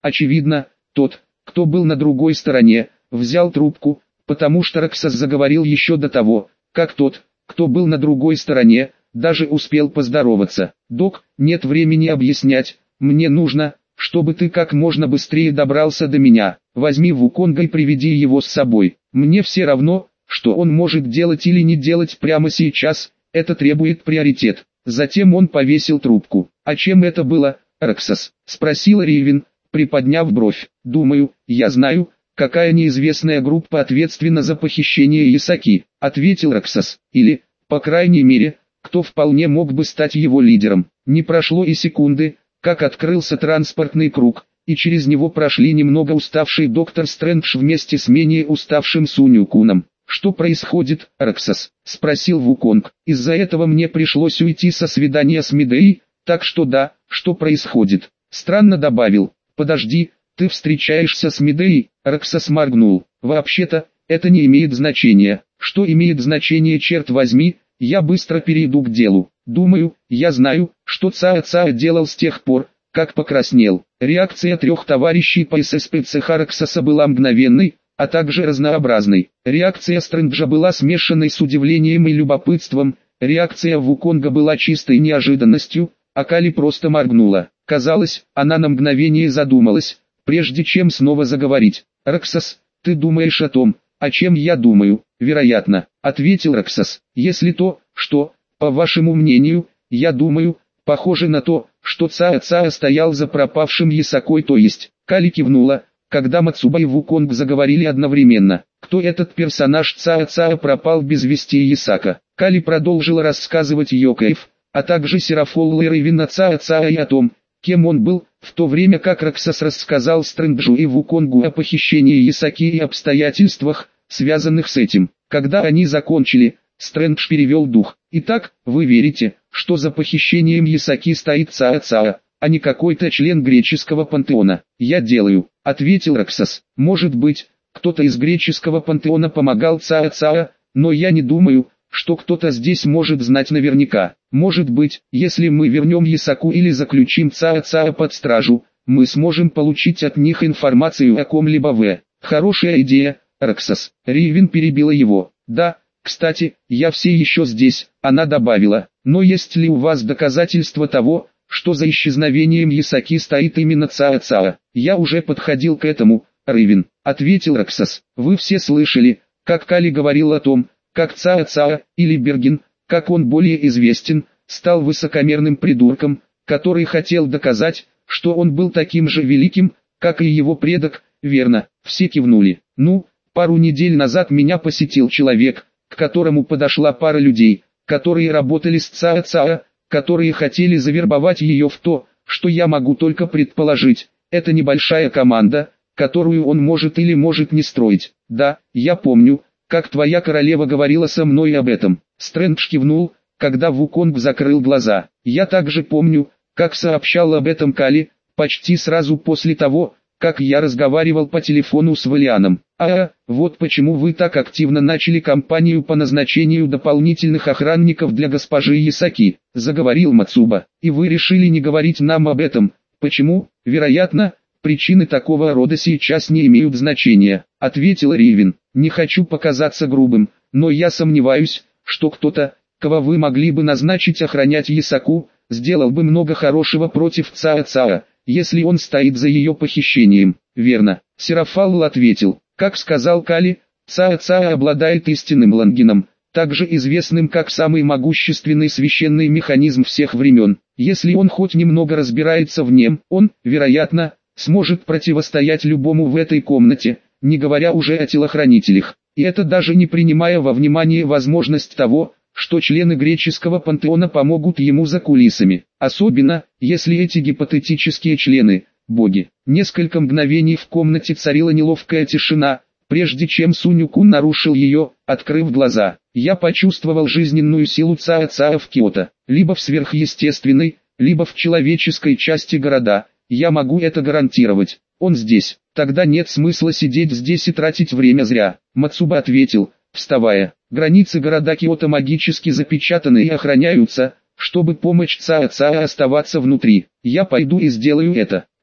Очевидно, тот, кто был на другой стороне, взял трубку, потому что Роксас заговорил еще до того, как тот, кто был на другой стороне, даже успел поздороваться. «Док, нет времени объяснять, мне нужно, чтобы ты как можно быстрее добрался до меня. Возьми Вуконга и приведи его с собой. Мне все равно, что он может делать или не делать прямо сейчас, это требует приоритет». Затем он повесил трубку. «А чем это было, Роксас?» — спросила Ривен, приподняв бровь. «Думаю, я знаю, какая неизвестная группа ответственна за похищение Ясаки», — ответил Роксас. «Или, по крайней мере, кто вполне мог бы стать его лидером». Не прошло и секунды, как открылся транспортный круг, и через него прошли немного уставший доктор Стрэндж вместе с менее уставшим Суню-куном. «Что происходит, Роксас?» — спросил Вуконг. «Из-за этого мне пришлось уйти со свидания с Медеей, так что да, что происходит?» Странно добавил. «Подожди, ты встречаешься с Медеей?» Роксас моргнул. «Вообще-то, это не имеет значения». «Что имеет значение, черт возьми?» «Я быстро перейду к делу. Думаю, я знаю, что Цаа делал с тех пор, как покраснел». Реакция 3 товарищей по ССПЦХ Роксаса была мгновенной, а также разнообразной. Реакция Стрэнджа была смешанной с удивлением и любопытством, реакция Вуконга была чистой неожиданностью, а Кали просто моргнула. Казалось, она на мгновение задумалась, прежде чем снова заговорить. «Роксас, ты думаешь о том, о чем я думаю?» «Вероятно», — ответил Роксас. «Если то, что, по вашему мнению, я думаю, похоже на то, что Цаа стоял за пропавшим Ясакой, то есть». Кали кивнула, когда Мацуба и Вуконг заговорили одновременно. «Кто этот персонаж Цаа пропал без вести Ясака?» Кали продолжила рассказывать Йокаев, а также Серафолла и Ривен Цаа и о том, кем он был, в то время как Роксас рассказал Стрэнджу и Вуконгу о похищении Ясаки и обстоятельствах, связанных с этим. Когда они закончили, Стрэндж перевел дух. «Итак, вы верите, что за похищением Ясаки стоит Цаа, а не какой-то член греческого пантеона?» «Я делаю», — ответил Роксас. «Может быть, кто-то из греческого пантеона помогал Цаа, но я не думаю, что кто-то здесь может знать наверняка. Может быть, если мы вернем Ясаку или заключим Цаа под стражу, мы сможем получить от них информацию о ком-либо. Хорошая идея, Роксас». Ривен перебила его. «Да, кстати, я все еще здесь», — она добавила. «Но есть ли у вас доказательства того, что за исчезновением Ясаки стоит именно Цаа?» «Я уже подходил к этому, Ривен», — ответил Роксас. «Вы все слышали, как Кали говорил о том, как Цаа, или Берген, как он более известен, стал высокомерным придурком, который хотел доказать, что он был таким же великим, как и его предок, верно?» Все кивнули. «Ну, пару недель назад меня посетил человек, к которому подошла пара людей, которые работали с Цаа, которые хотели завербовать ее в то, что я могу только предположить. Это небольшая команда, которую он может или может не строить. Да, я помню, как твоя королева говорила со мной об этом». Стрэндж кивнул, когда Вуконг закрыл глаза. «Я также помню, как сообщал об этом Кали, почти сразу после того, как я разговаривал по телефону с Валианом. Вот почему вы так активно начали кампанию по назначению дополнительных охранников для госпожи Ясаки», — заговорил Мацуба. «И вы решили не говорить нам об этом. Почему? Вероятно, причины такого рода сейчас не имеют значения», — ответил Ривен. «Не хочу показаться грубым, но я сомневаюсь, что кто-то, кого вы могли бы назначить охранять Ясаку, сделал бы много хорошего против Цаа, если он стоит за ее похищением». «Верно», — Серафалл ответил. «Как сказал Кали, Цаа обладает истинным лангеном, также известным как самый могущественный священный механизм всех времен. Если он хоть немного разбирается в нем, он, вероятно, сможет противостоять любому в этой комнате, не говоря уже о телохранителях. И это даже не принимая во внимание возможность того, что члены греческого пантеона помогут ему за кулисами. Особенно, если эти гипотетические члены – боги». Несколько мгновений в комнате царила неловкая тишина, прежде чем Суню-кун нарушил ее, открыв глаза. «Я почувствовал жизненную силу Цаа в Киото, либо в сверхъестественной, либо в человеческой части города. Я могу это гарантировать. Он здесь. Тогда нет смысла сидеть здесь и тратить время зря», — Мацуба ответил, вставая. «Границы города Киото магически запечатаны и охраняются, чтобы помочь Цаа оставаться внутри. Я пойду и сделаю это».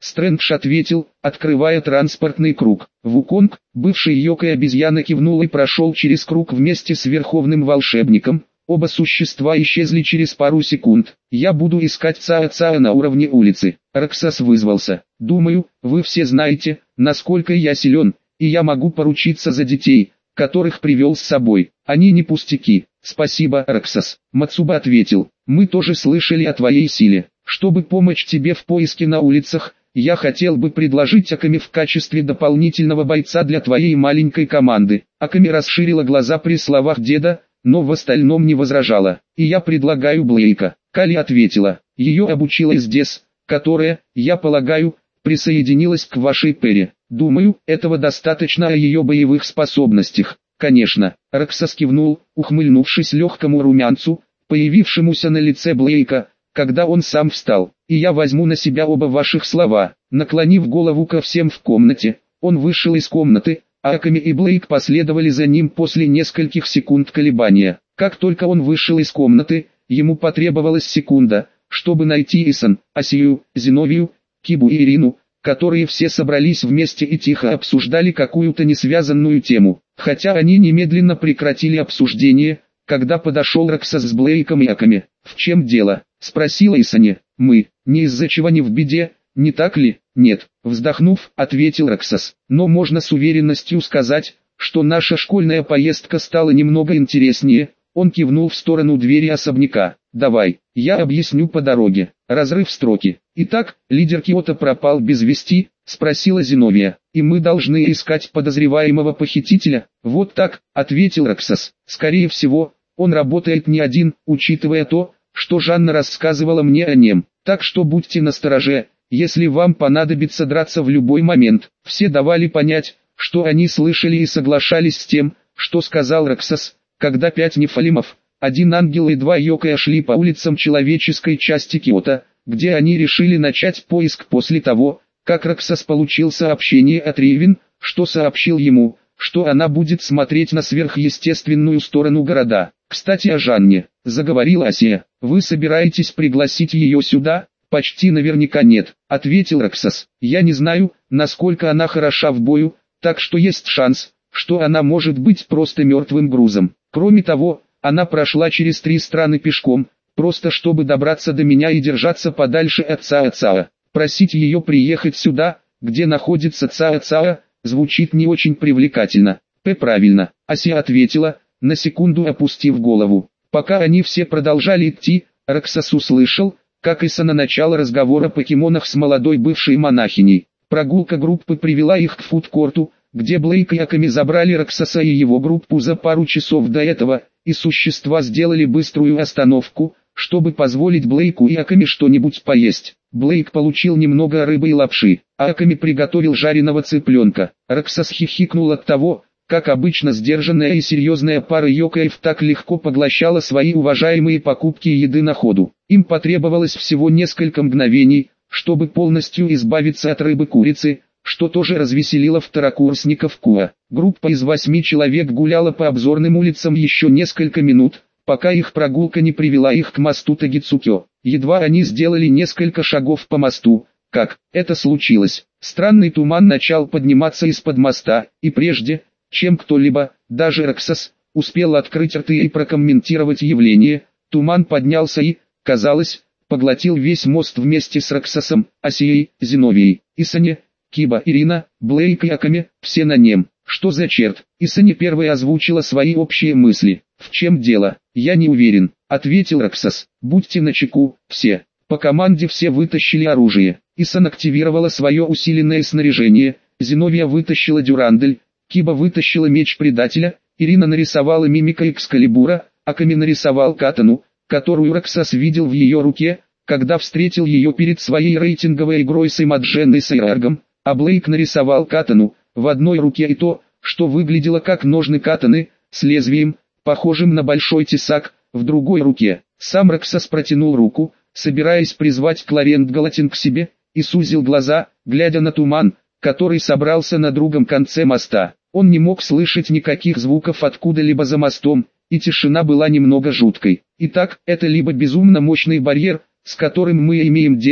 Стрэндж ответил, открывая транспортный круг. Вуконг, бывший Йокой обезьяна, кивнул и прошел через круг вместе с Верховным Волшебником. Оба существа исчезли через пару секунд. «Я буду искать Цаа-Цаа на уровне улицы». Роксас вызвался. «Думаю, вы все знаете, насколько я силен, и я могу поручиться за детей, которых привел с собой. Они не пустяки». «Спасибо, Роксас», Мацуба ответил. «Мы тоже слышали о твоей силе. Чтобы помочь тебе в поиске на улицах, я хотел бы предложить Аками в качестве дополнительного бойца для твоей маленькой команды». Аками расширила глаза при словах деда, но в остальном не возражала. «И я предлагаю Блейка», Кали ответила. «Ее обучила Эздес, которая, я полагаю, присоединилась к вашей Перри. Думаю, этого достаточно о ее боевых способностях». «Конечно», Роксас кивнул, ухмыльнувшись легкому румянцу, появившемуся на лице Блейка, когда он сам встал. «И я возьму на себя оба ваших слова». Наклонив голову ко всем в комнате, он вышел из комнаты, а Аками и Блейк последовали за ним после нескольких секунд колебания. Как только он вышел из комнаты, ему потребовалась секунда, чтобы найти Исан, Асию, Зиновию, Кибу и Ирину, которые все собрались вместе и тихо обсуждали какую-то несвязанную тему. Хотя они немедленно прекратили обсуждение, когда подошел Роксас с Блейком и Аками. «В чем дело?» — спросила Исане. «Мы, не из-за чего не в беде, не так ли?» «Нет», — вздохнув, ответил Роксас. «Но можно с уверенностью сказать, что наша школьная поездка стала немного интереснее». Он кивнул в сторону двери особняка. «Давай, я объясню по дороге». Разрыв строки. «Итак, лидер Киото пропал без вести?» — спросила Зиновия. «И мы должны искать подозреваемого похитителя?» «Вот так», — ответил Роксас. «Скорее всего, он работает не один, учитывая то, что Жанна рассказывала мне о нем. Так что будьте настороже, если вам понадобится драться в любой момент». Все давали понять, что они слышали и соглашались с тем, что сказал Роксас, когда 5 нефалимов, 1 ангел и 2 йокая шли по улицам человеческой части Киото, где они решили начать поиск после того, как Роксас получил сообщение от Ривен, что сообщил ему, что она будет смотреть на сверхъестественную сторону города. «Кстати о Жанне», — заговорила Асия. «Вы собираетесь пригласить ее сюда?» «Почти наверняка нет», — ответил Роксас. «Я не знаю, насколько она хороша в бою, так что есть шанс, что она может быть просто мертвым грузом. Кроме того, она прошла через 3 страны пешком, просто чтобы добраться до меня и держаться подальше от Цаа-Цаа. Просить ее приехать сюда, где находится Цаа-Цаа, звучит не очень привлекательно». «Правильно», — Асия ответила, на секунду опустив голову. Пока они все продолжали идти, Роксас услышал, как Исана начало разговора о покемонах с молодой бывшей монахиней. Прогулка группы привела их к фудкорту, где Блейк и Аками забрали Роксаса и его группу за пару часов до этого, и существа сделали быструю остановку, чтобы позволить Блейку и Аками что-нибудь поесть. Блейк получил немного рыбы и лапши, а Аками приготовил жареного цыпленка. Роксас хихикнул от того, как обычно сдержанная и серьезная пара йокаев так легко поглощала свои уважаемые покупки еды на ходу. Им потребовалось всего несколько мгновений, чтобы полностью избавиться от рыбы-курицы, что тоже развеселило второкурсников КУА. Группа из 8 человек гуляла по обзорным улицам еще несколько минут, пока их прогулка не привела их к мосту Тагицукё. Едва они сделали несколько шагов по мосту, как это случилось. Странный туман начал подниматься из-под моста, и прежде, чем кто-либо, даже Роксас, успел открыть рты и прокомментировать явление, туман поднялся и, казалось, поглотил весь мост вместе с Роксасом, Асией, Зиновией, Исане, Киба, Ирина, Блейк и Аками, все на нем. «Что за черт?» Исане первой озвучила свои общие мысли. «В чем дело? Я не уверен», — ответил Роксас. «Будьте начеку, все». По команде все вытащили оружие. Исан активировала свое усиленное снаряжение, Зиновия вытащила дюрандель, Киба вытащила меч предателя, Ирина нарисовала мимика Экскалибура, Аками нарисовал катану, которую Роксас видел в ее руке, когда встретил ее перед своей рейтинговой игрой с Имаджен и Сайраргом, а Блейк нарисовал катану, в одной руке и то, что выглядело как ножны катаны, с лезвием, похожим на большой тесак, в другой руке. Сам Роксас протянул руку, собираясь призвать Кларент Галатин к себе, и сузил глаза, глядя на туман, который собрался на другом конце моста. Он не мог слышать никаких звуков откуда-либо за мостом, и тишина была немного жуткой. Итак, это либо безумно мощный барьер, с которым мы имеем дело,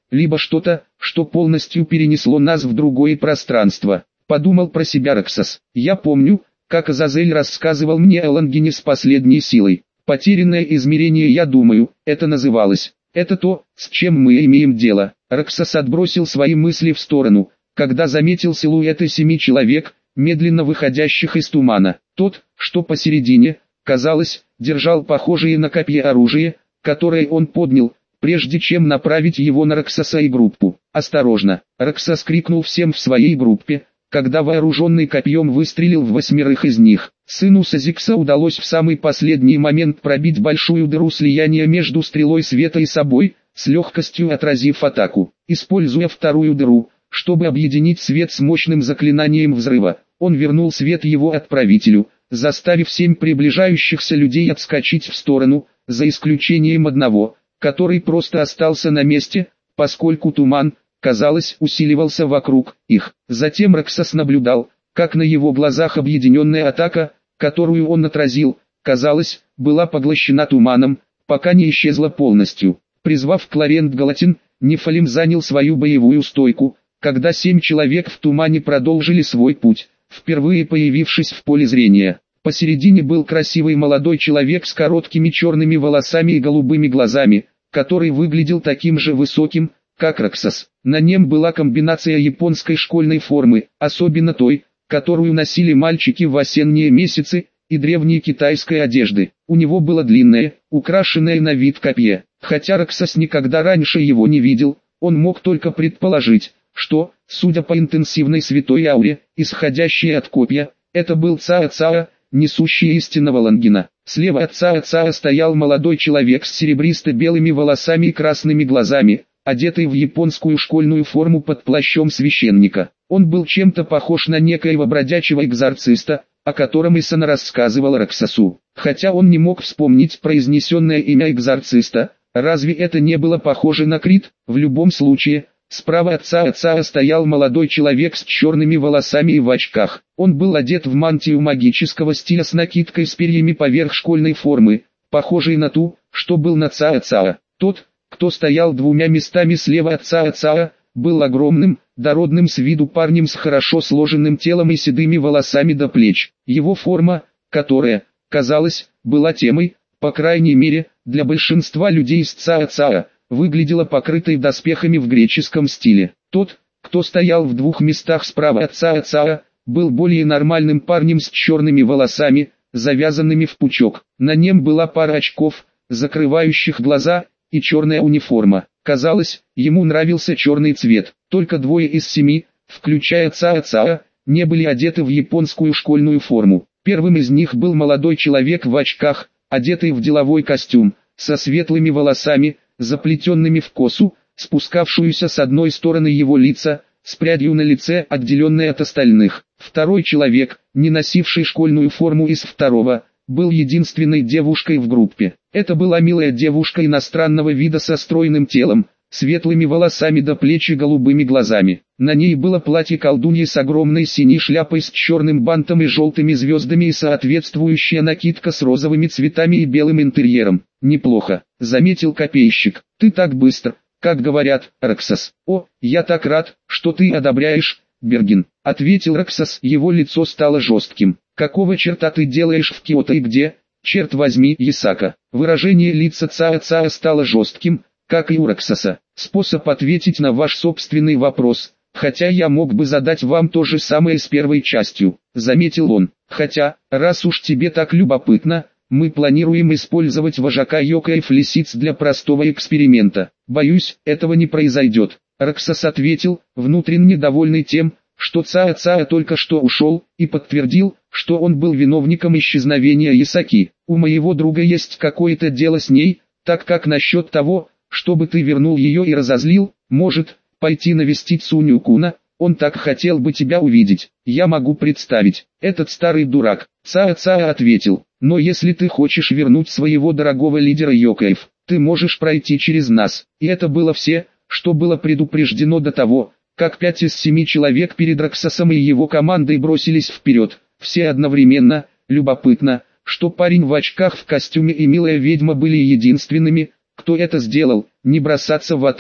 либо что-то, что полностью перенесло нас в другое пространство. Подумал про себя Роксос. Я помню, как Азазель рассказывал мне о Лангине с последней силой. Потерянное измерение, я думаю, это называлось. Это то, с чем мы имеем дело. Роксос отбросил свои мысли в сторону, когда заметил силуэты 7 человек, медленно выходящих из тумана. Тот, что посередине, казалось, держал похожее на копье оружие, которое он поднял, прежде чем направить его на Роксоса и группу. «Осторожно!» Роксос крикнул всем в своей группе, когда вооруженный копьем выстрелил в 8 из них. Сыну Сазикса удалось в самый последний момент пробить большую дыру слияния между стрелой света и собой, с легкостью отразив атаку. Используя вторую дыру, чтобы объединить свет с мощным заклинанием взрыва, он вернул свет его отправителю, заставив 7 приближающихся людей отскочить в сторону, за исключением одного, который просто остался на месте, поскольку туман, казалось, усиливался вокруг их. Затем Роксос наблюдал, как на его глазах объединенная атака, которую он отразил, казалось, была поглощена туманом, пока не исчезла полностью. Призвав Кларент Галатин, Нефалим занял свою боевую стойку, когда 7 человек в тумане продолжили свой путь, впервые появившись в поле зрения. Посередине был красивый молодой человек с короткими черными волосами и голубыми глазами, который выглядел таким же высоким, как Роксос. На нем была комбинация японской школьной формы, особенно той, которую носили мальчики в осенние месяцы, и древней китайской одежды. У него было длинное, украшенное на вид копье. Хотя Роксос никогда раньше его не видел, он мог только предположить, что, судя по интенсивной святой ауре, исходящей от копья, это был Цаа-Цаа, несущий истинного Лангина. Слева от Цаа-Цаа стоял молодой человек с серебристо-белыми волосами и красными глазами, одетый в японскую школьную форму под плащом священника. Он был чем-то похож на некоего бродячего экзорциста, о котором Исана рассказывал Роксосу. Хотя он не мог вспомнить произнесенное имя экзорциста, разве это не было похоже на Крит? В любом случае, справа от Цаа-Цаа стоял молодой человек с черными волосами и в очках. Он был одет в мантию магического стиля с накидкой с перьями поверх школьной формы, похожей на ту, что был на Цаа-Цаа. Тот, кто стоял 2 местами слева от Цаа-Цаа, был огромным, дородным с виду парнем с хорошо сложенным телом и седыми волосами до плеч. Его форма, которая, казалось, была темой, по крайней мере, для большинства людей из Цаа-Цаа, выглядела покрытой доспехами в греческом стиле. Тот, кто стоял в 2 местах справа от Цаа-Цаа, был более нормальным парнем с черными волосами, завязанными в пучок. На нем была пара очков, закрывающих глаза, и черная униформа. Казалось, ему нравился черный цвет. Только 2 из 7, включая Цаа-Цаа, не были одеты в японскую школьную форму. Первым из них был молодой человек в очках, одетый в деловой костюм, со светлыми волосами, заплетенными в косу, спускавшуюся с одной стороны его лица, с прядью на лице, отделенной от остальных. Второй человек, не носивший школьную форму из второго, был единственной девушкой в группе. Это была милая девушка иностранного вида со стройным телом, светлыми волосами до плеч и голубыми глазами. На ней было платье колдуньи с огромной синей шляпой с черным бантом и желтыми звездами и соответствующая накидка с розовыми цветами и белым интерьером. «Неплохо», — заметил копейщик. «Ты так быстро, как говорят, Роксос». «О, я так рад, что ты одобряешь, Бергин», — ответил Роксос. Его лицо стало жестким. «Какого черта ты делаешь в Киото и где, черт возьми, Ясака?» Выражение лица Цаа-Цаа стало жестким, как и у Роксоса. «Способ ответить на ваш собственный вопрос, хотя я мог бы задать вам то же самое с первой частью», — заметил он. «Хотя, раз уж тебе так любопытно, мы планируем использовать вожака Йокаев лисиц для простого эксперимента. Боюсь, этого не произойдет», — Роксос ответил, внутренне довольный тем, что Цаа-Цаа только что ушел, и подтвердил, что он был виновником исчезновения Ясаки. «У моего друга есть какое-то дело с ней, так как насчет того, чтобы ты вернул ее и разозлил, может, пойти навестить Суню-куна, он так хотел бы тебя увидеть. Я могу представить, этот старый дурак», — Цаа-Цаа ответил. «Но если ты хочешь вернуть своего дорогого лидера Йокаев, ты можешь пройти через нас». И это было все, что было предупреждено до того, как 5 из 7 человек перед Роксосом и его командой бросились вперед, все одновременно. Любопытно, что парень в очках в костюме и милая ведьма были единственными, кто это сделал, не бросаться в атаку.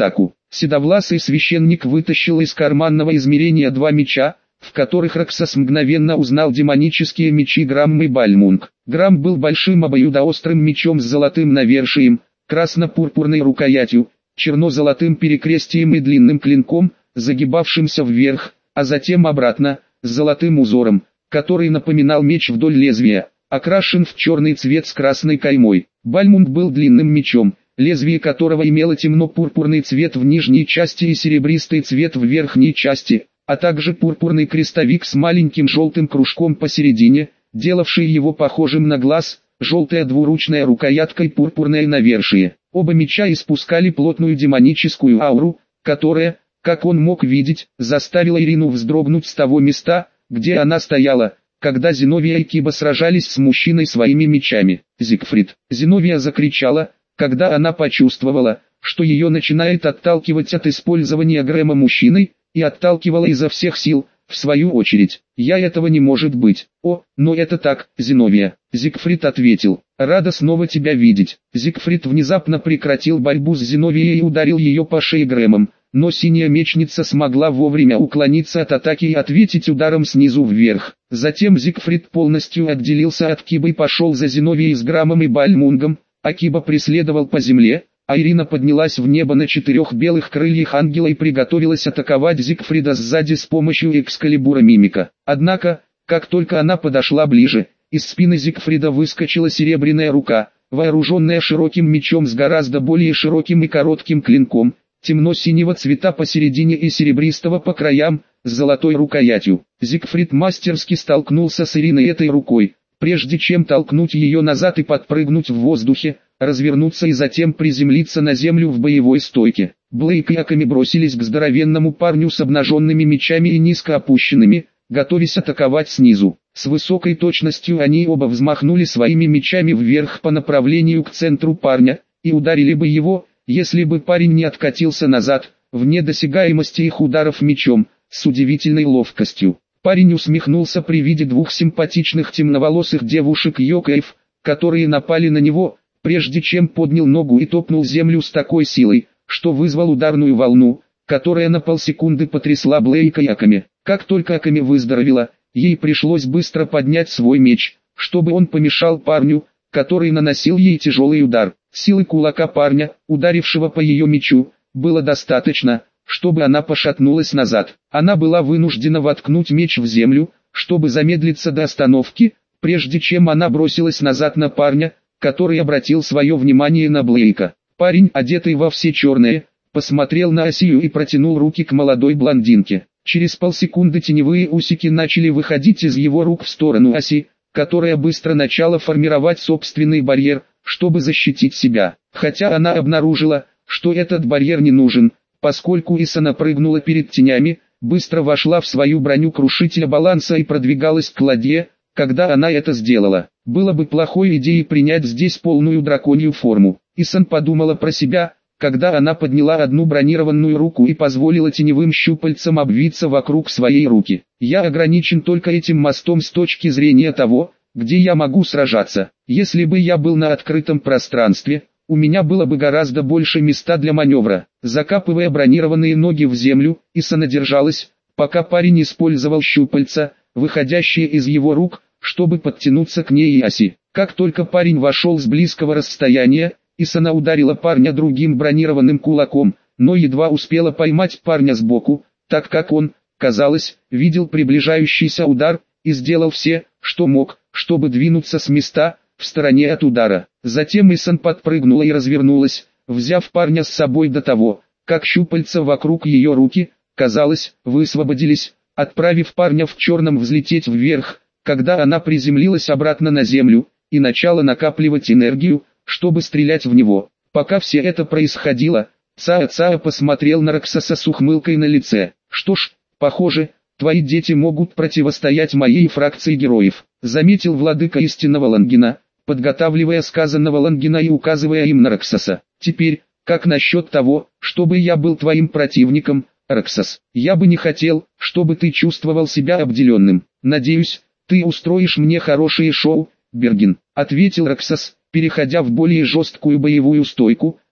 Седовласый священник вытащил из карманного измерения два меча, в которых Раксас мгновенно узнал демонические мечи Грамм и Бальмунг. Грамм был большим обоюдоострым мечом с золотым навершием, красно-пурпурной рукоятью, черно-золотым перекрестием и длинным клинком, загибавшимся вверх, а затем обратно, с золотым узором, который напоминал меч вдоль лезвия, окрашен в черный цвет с красной каймой. Бальмунг был длинным мечом, лезвие которого имело темно-пурпурный цвет в нижней части и серебристый цвет в верхней части, а также пурпурный крестовик с маленьким желтым кружком посередине, делавший его похожим на глаз, желтая двуручная рукоятка и пурпурное навершие. Оба меча испускали плотную демоническую ауру, которая, как он мог видеть, заставила Ирину вздрогнуть с того места, где она стояла, когда Зиновия и Киба сражались с мужчиной своими мечами. «Зигфрид!» Зиновия закричала, когда она почувствовала, что ее начинает отталкивать от использования Грэма мужчиной, и отталкивала изо всех сил. В свою очередь, «Я этого не может быть». «О, но это так, Зиновия», Зигфрид ответил. «Рада снова тебя видеть». Зигфрид внезапно прекратил борьбу с Зиновией и ударил ее по шее Грэмом, но синяя мечница смогла вовремя уклониться от атаки и ответить ударом снизу вверх. Затем Зигфрид полностью отделился от Кибы и пошел за Зиновией с Граммом и Бальмунгом, а Киба преследовал по земле, а Ирина поднялась в небо на 4 белых крыльях ангела и приготовилась атаковать Зигфрида сзади с помощью Экскалибура Мимика. Однако, как только она подошла ближе, из спины Зигфрида выскочила серебряная рука, вооруженная широким мечом с гораздо более широким и коротким клинком, темно-синего цвета посередине и серебристого по краям, с золотой рукоятью. Зигфрид мастерски столкнулся с Ириной этой рукой, прежде чем толкнуть ее назад и подпрыгнуть в воздухе, развернуться и затем приземлиться на землю в боевой стойке. Блейк и Аками бросились к здоровенному парню с обнаженными мечами и низко опущенными, готовясь атаковать снизу. С высокой точностью они оба взмахнули своими мечами вверх по направлению к центру парня, и ударили бы его, если бы парень не откатился назад, вне досягаемости их ударов мечом, с удивительной ловкостью. Парень усмехнулся при виде двух симпатичных темноволосых девушек-йокаев, которые напали на него, прежде чем поднял ногу и топнул землю с такой силой, что вызвал ударную волну, которая на полсекунды потрясла Блейка и Аками. Как только Аками выздоровела, ей пришлось быстро поднять свой меч, чтобы он помешал парню, который наносил ей тяжелый удар. Силы кулака парня, ударившего по ее мечу, было достаточно, чтобы она пошатнулась назад. Она была вынуждена воткнуть меч в землю, чтобы замедлиться до остановки, прежде чем она бросилась назад на парня, который обратил свое внимание на Блейка. Парень, одетый во все черное, посмотрел на Асию и протянул руки к молодой блондинке. Через полсекунды теневые усики начали выходить из его рук в сторону Аси, которая быстро начала формировать собственный барьер, чтобы защитить себя. Хотя она обнаружила, что этот барьер не нужен, поскольку Исана прыгнула перед тенями, быстро вошла в свою броню крушителя баланса и продвигалась к ладье. Когда она это сделала, было бы плохой идеей принять здесь полную драконью форму. Исан подумала про себя, когда она подняла одну бронированную руку и позволила теневым щупальцам обвиться вокруг своей руки. «Я ограничен только этим мостом с точки зрения того, где я могу сражаться. Если бы я был на открытом пространстве, у меня было бы гораздо больше места для маневра». Закапывая бронированные ноги в землю, Исана держалась, пока парень использовал щупальца, выходящие из его рук, чтобы подтянуться к ней и Аси. Как только парень вошел с близкого расстояния, Исана ударила парня другим бронированным кулаком, но едва успела поймать парня сбоку, так как он, казалось, видел приближающийся удар, и сделал все, что мог, чтобы двинуться с места, в стороне от удара. Затем Исан подпрыгнула и развернулась, взяв парня с собой до того, как щупальца вокруг ее руки, казалось, высвободились, отправив парня в черном взлететь вверх, когда она приземлилась обратно на землю, и начала накапливать энергию, чтобы стрелять в него. Пока все это происходило, Цаа посмотрел на Раксаса с ухмылкой на лице. «Что ж, похоже, твои дети могут противостоять моей фракции героев», заметил владыка истинного Лангина, подготавливая сказанного Лангина и указывая им на Раксаса. «Теперь, как насчет того, чтобы я был твоим противником, Раксас? Я бы не хотел, чтобы ты чувствовал себя обделенным. Надеюсь, ты устроишь мне хорошее шоу, Берген», ответил Раксас, переходя в более жесткую боевую стойку,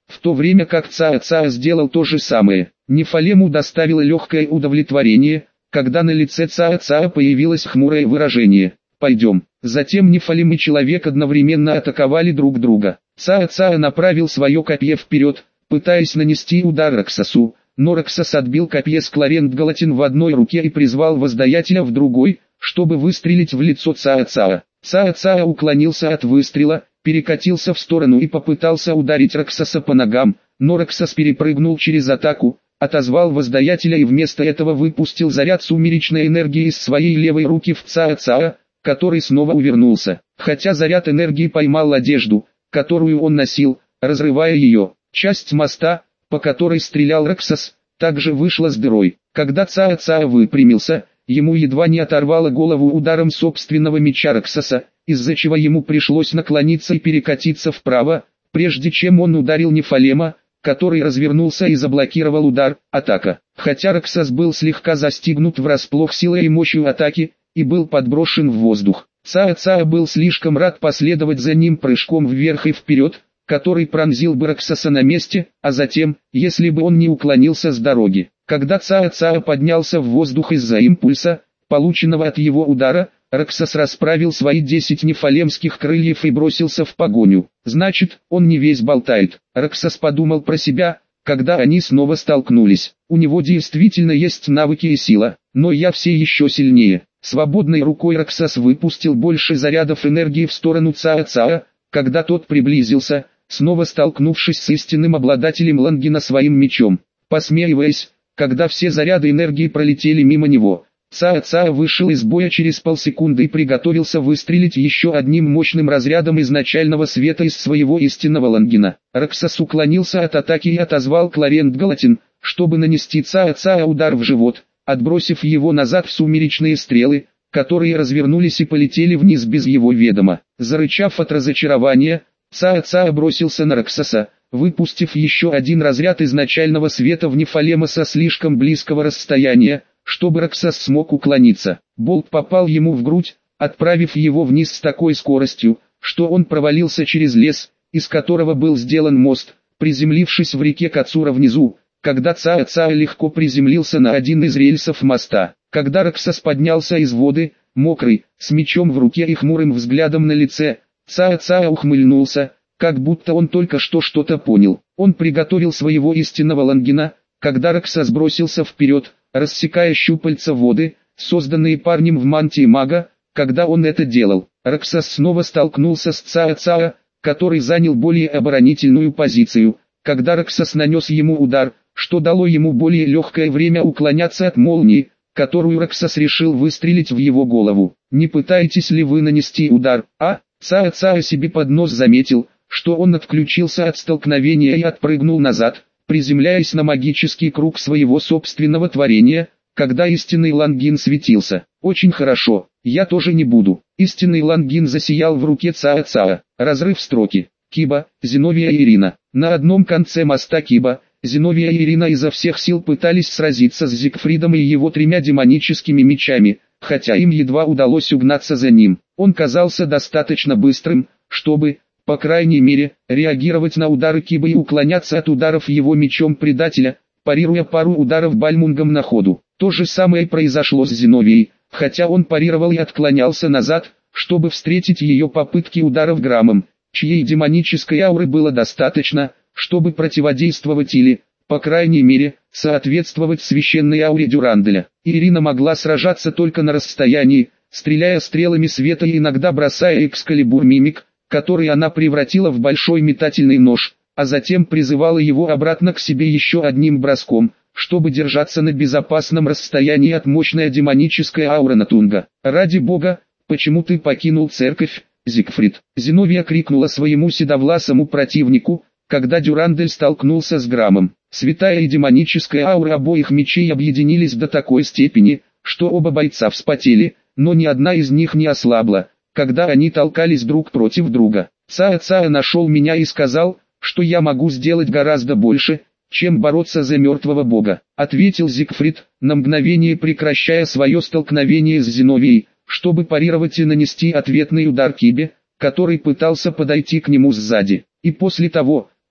в то время как Цаа сделал то же самое. Нефалему доставило легкое удовлетворение, когда на лице Цаа появилось хмурое выражение. «Пойдем». Затем Нефалим и человек одновременно атаковали друг друга. Цаа направил свое копье вперед, пытаясь нанести удар Раксасу, но Раксас отбил копье с Кларент-Галатин в одной руке и призвал Воздаятеля в другой, чтобы выстрелить в лицо Цаа. Цаа уклонился от выстрела, перекатился в сторону и попытался ударить Раксаса по ногам, но Раксас перепрыгнул через атаку, отозвал Воздаятеля и вместо этого выпустил заряд сумеречной энергии из своей левой руки в Цаа, который снова увернулся. Хотя заряд энергии поймал одежду, которую он носил, разрывая ее. Часть моста, по которой стрелял Раксас, также вышла с дырой. Когда Цаа выпрямился, ему едва не оторвало голову ударом собственного меча Раксаса, из-за чего ему пришлось наклониться и перекатиться вправо, прежде чем он ударил Нефалема, который развернулся и заблокировал удар. Атака. Хотя Раксас был слегка застигнут врасплох силой и мощью атаки, и был подброшен в воздух, Цаа был слишком рад последовать за ним прыжком вверх и вперед, который пронзил бы Раксаса на месте, а затем, если бы он не уклонился с дороги. Когда Цаа поднялся в воздух из-за импульса, полученного от его удара, Раксас расправил свои 10 нефалемских крыльев и бросился в погоню. Значит, он не весь болтает. Раксас подумал про себя, когда они снова столкнулись. У него действительно есть навыки и сила, но я все еще сильнее. Свободной рукой Раксас выпустил больше зарядов энергии в сторону Цаа, когда тот приблизился, снова столкнувшись с истинным обладателем Лангина своим мечом. Посмеиваясь, когда все заряды энергии пролетели мимо него, Цаа вышел из боя через полсекунды и приготовился выстрелить еще одним мощным разрядом изначального света из своего истинного Лангина. Раксас уклонился от атаки и отозвал Кларент-Галатин, чтобы нанести Цаа удар в живот, отбросив его назад в сумеречные стрелы, которые развернулись и полетели вниз без его ведома. Зарычав от разочарования, Цаа бросился на Раксаса, выпустив еще один разряд изначального света в Нефалема со слишком близкого расстояния, чтобы Раксас смог уклониться. Болт попал ему в грудь, отправив его вниз с такой скоростью, что он провалился через лес, из которого был сделан мост, приземлившись в реке Кацура внизу, когда Цаа легко приземлился на один из рельсов моста. Когда Раксас поднялся из воды, мокрый, с мечом в руке и хмурым взглядом на лице, Цаа ухмыльнулся, как будто он только что что-то понял. Он приготовил своего истинного Лангина, когда Раксас бросился вперед, рассекая щупальца воды, созданные парнем в мантии мага. Когда он это делал, Раксас снова столкнулся с Цаа, который занял более оборонительную позицию. Когда Раксас нанес ему удар, что дало ему более легкое время уклоняться от молнии, которую Раксас решил выстрелить в его голову. «Не пытаетесь ли вы нанести удар, а?» Цаа себе под нос заметил, что он отключился от столкновения и отпрыгнул назад, приземляясь на магический круг своего собственного творения, когда истинный Лангин светился. «Очень хорошо, я тоже не буду». Истинный Лангин засиял в руке Цаа. Разрыв строки. Киба, Зиновия и Ирина. На одном конце моста Киба, Зиновия и Ирина изо всех сил пытались сразиться с Зигфридом и его 3 демоническими мечами, хотя им едва удалось угнаться за ним. Он казался достаточно быстрым, чтобы, по крайней мере, реагировать на удары Кибы и уклоняться от ударов его мечом предателя, парируя пару ударов Бальмунгом на ходу. То же самое произошло с Зиновией, хотя он парировал и отклонялся назад, чтобы встретить ее попытки ударов Грамом, чьей демонической ауры было достаточно, чтобы противодействовать или, по крайней мере, соответствовать священной ауре Дюранделя. Ирина могла сражаться только на расстоянии, стреляя стрелами света и иногда бросая экскалибур мимик, который она превратила в большой метательный нож, а затем призывала его обратно к себе еще одним броском, чтобы держаться на безопасном расстоянии от мощной демонической ауры Натунга. «Ради Бога, почему ты покинул церковь, Зигфрид?» Зиновия крикнула своему седовласому противнику, когда Дюрандель столкнулся с Грамом. Святая и демоническая ауры обоих мечей объединились до такой степени, что оба бойца вспотели, но ни одна из них не ослабла, когда они толкались друг против друга. Цаа нашел меня и сказал, что я могу сделать гораздо больше, чем бороться за мертвого бога, ответил Зигфрид, на мгновение прекращая свое столкновение с Зиновией, чтобы парировать и нанести ответный удар Кибе, который пытался подойти к нему сзади. И после того,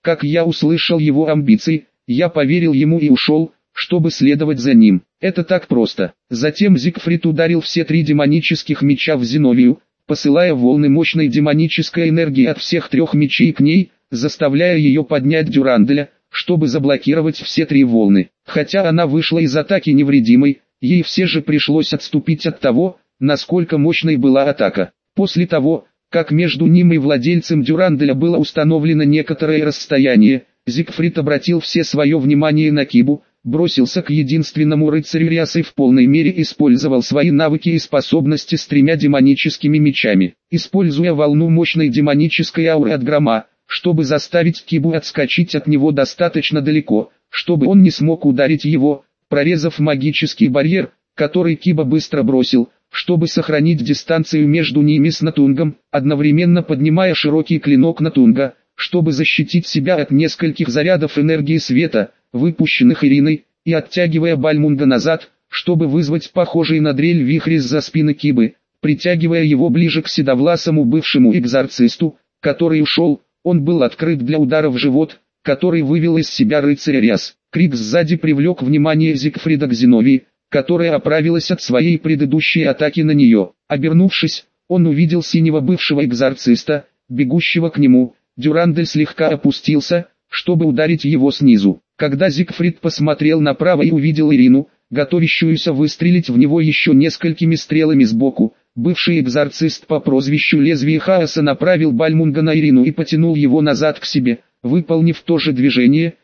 Как я услышал его амбиции, я поверил ему и ушел, чтобы следовать за ним. Это так просто. Затем Зигфрид ударил все 3 демонических меча в Зиновию, посылая волны мощной демонической энергии от всех 3 мечей к ней, заставляя ее поднять Дюранделя, чтобы заблокировать все 3 волны. Хотя она вышла из атаки невредимой, ей все же пришлось отступить от того, насколько мощной была атака. После того, как между ним и владельцем Дюранделя было установлено некоторое расстояние, Зигфрид обратил все свое внимание на Кибу, бросился к единственному рыцарю Риаса и в полной мере использовал свои навыки и способности с 3 демоническими мечами. Используя волну мощной демонической ауры от грома, чтобы заставить Кибу отскочить от него достаточно далеко, чтобы он не смог ударить его, прорезав магический барьер, который Киба быстро бросил, чтобы сохранить дистанцию между ними с Натунгом, одновременно поднимая широкий клинок Натунга, чтобы защитить себя от нескольких зарядов энергии света, выпущенных Ириной, и оттягивая Бальмунга назад, чтобы вызвать похожий на дрель вихрь из-за спины Кибы, притягивая его ближе к седовласому бывшему экзорцисту, который ушел. Он был открыт для удара в живот, который вывел из себя рыцаря Риас. Крик сзади привлек внимание Зигфрида к Зиновии, которая оправилась от своей предыдущей атаки на нее. Обернувшись, он увидел синего бывшего экзорциста, бегущего к нему. Дюрандель слегка опустился, чтобы ударить его снизу. Когда Зигфрид посмотрел направо и увидел Ирину, готовящуюся выстрелить в него еще несколькими стрелами сбоку, бывший экзорцист по прозвищу Лезвие Хаоса направил Бальмунга на Ирину и потянул его назад к себе, выполнив то же движение,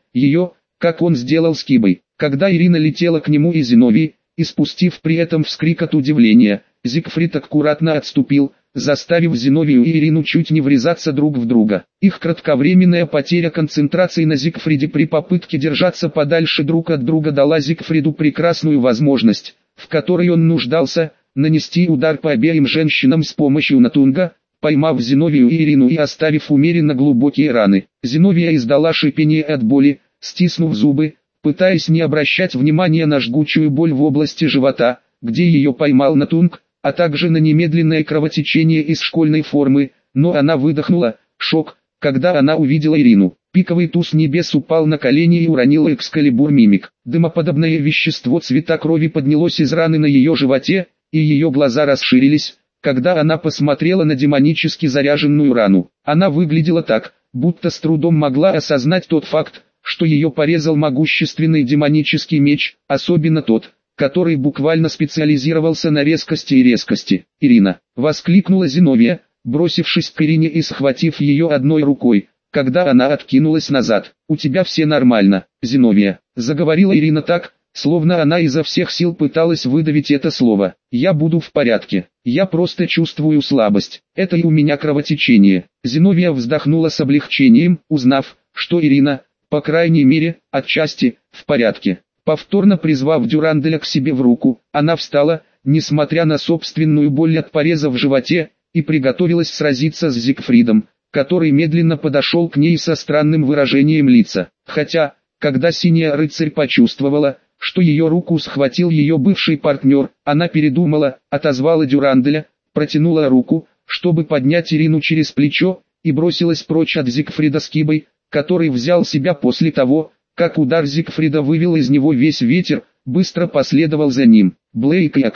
как он сделал с Кибой. Когда Ирина летела к нему из Зиновии, испустив при этом вскрик от удивления, Зигфрид аккуратно отступил, заставив Зиновию и Ирину чуть не врезаться друг в друга. Их кратковременная потеря концентрации на Зигфриде при попытке держаться подальше друг от друга дала Зигфриду прекрасную возможность, в которой он нуждался, нанести удар по обеим женщинам с помощью Натунга, поймав Зиновию и Ирину и оставив умеренно глубокие раны. Зиновия издала шипение от боли, стиснув зубы, пытаясь не обращать внимания на жгучую боль в области живота, где ее поймал Натунг, а также на немедленное кровотечение из школьной формы, но она выдохнула, шок, когда она увидела Ирину. Пиковый туз небес упал на колени и уронил Экскалибур Мимик. Дымоподобное вещество цвета крови поднялось из раны на ее животе, и ее глаза расширились, когда она посмотрела на демонически заряженную рану. Она выглядела так, будто с трудом могла осознать тот факт, что ее порезал могущественный демонический меч, особенно тот, который буквально специализировался на резкости и резкости. «Ирина!» — воскликнула Зиновия, бросившись к Ирине и схватив ее одной рукой, когда она откинулась назад. «У тебя все нормально, Зиновия», — заговорила Ирина так, словно она изо всех сил пыталась выдавить это слово. «Я буду в порядке. Я просто чувствую слабость. Это и у меня кровотечение». Зиновия вздохнула с облегчением, узнав, что Ирина, по крайней мере, отчасти, в порядке. Повторно призвав Дюранделя к себе в руку, она встала, несмотря на собственную боль от пореза в животе, и приготовилась сразиться с Зигфридом, который медленно подошел к ней со странным выражением лица. Хотя, когда синяя рыцарь почувствовала, что ее руку схватил ее бывший партнер, она передумала, отозвала Дюранделя, протянула руку, чтобы поднять Ирину через плечо, и бросилась прочь от Зигфрида с Кибой, который взял себя после того, как удар Зигфрида вывел из него весь ветер, быстро последовал за ним. Блейк и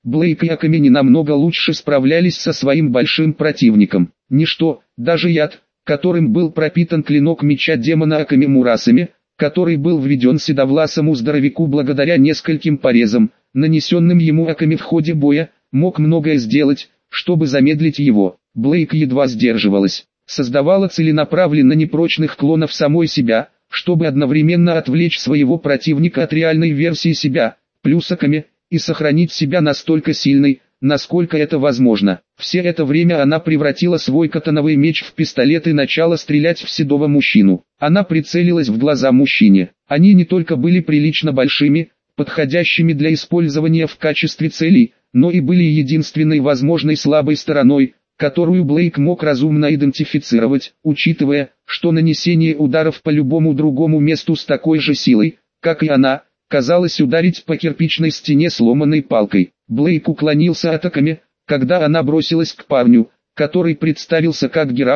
Аками не намного лучше справлялись со своим большим противником. Ничто, даже яд, которым был пропитан клинок меча демона Аками Мурасами, который был введен седовласому здоровяку благодаря нескольким порезам, нанесенным ему Аками в ходе боя, мог многое сделать, чтобы замедлить его. Блейк едва сдерживалась, создавала целенаправленно непрочных клонов самой себя, чтобы одновременно отвлечь своего противника от реальной версии себя, плюс Аками, и сохранить себя настолько сильной, насколько это возможно. Все это время она превратила свой катановый меч в пистолет и начала стрелять в седого мужчину. Она прицелилась в глаза мужчине. Они не только были прилично большими, подходящими для использования в качестве целей, но и были единственной возможной слабой стороной, которую Блейк мог разумно идентифицировать, учитывая, что нанесение ударов по любому другому месту с такой же силой, как и она, казалось ударить по кирпичной стене сломанной палкой. Блейк уклонился от Аками, когда она бросилась к парню, который представился как Геракл,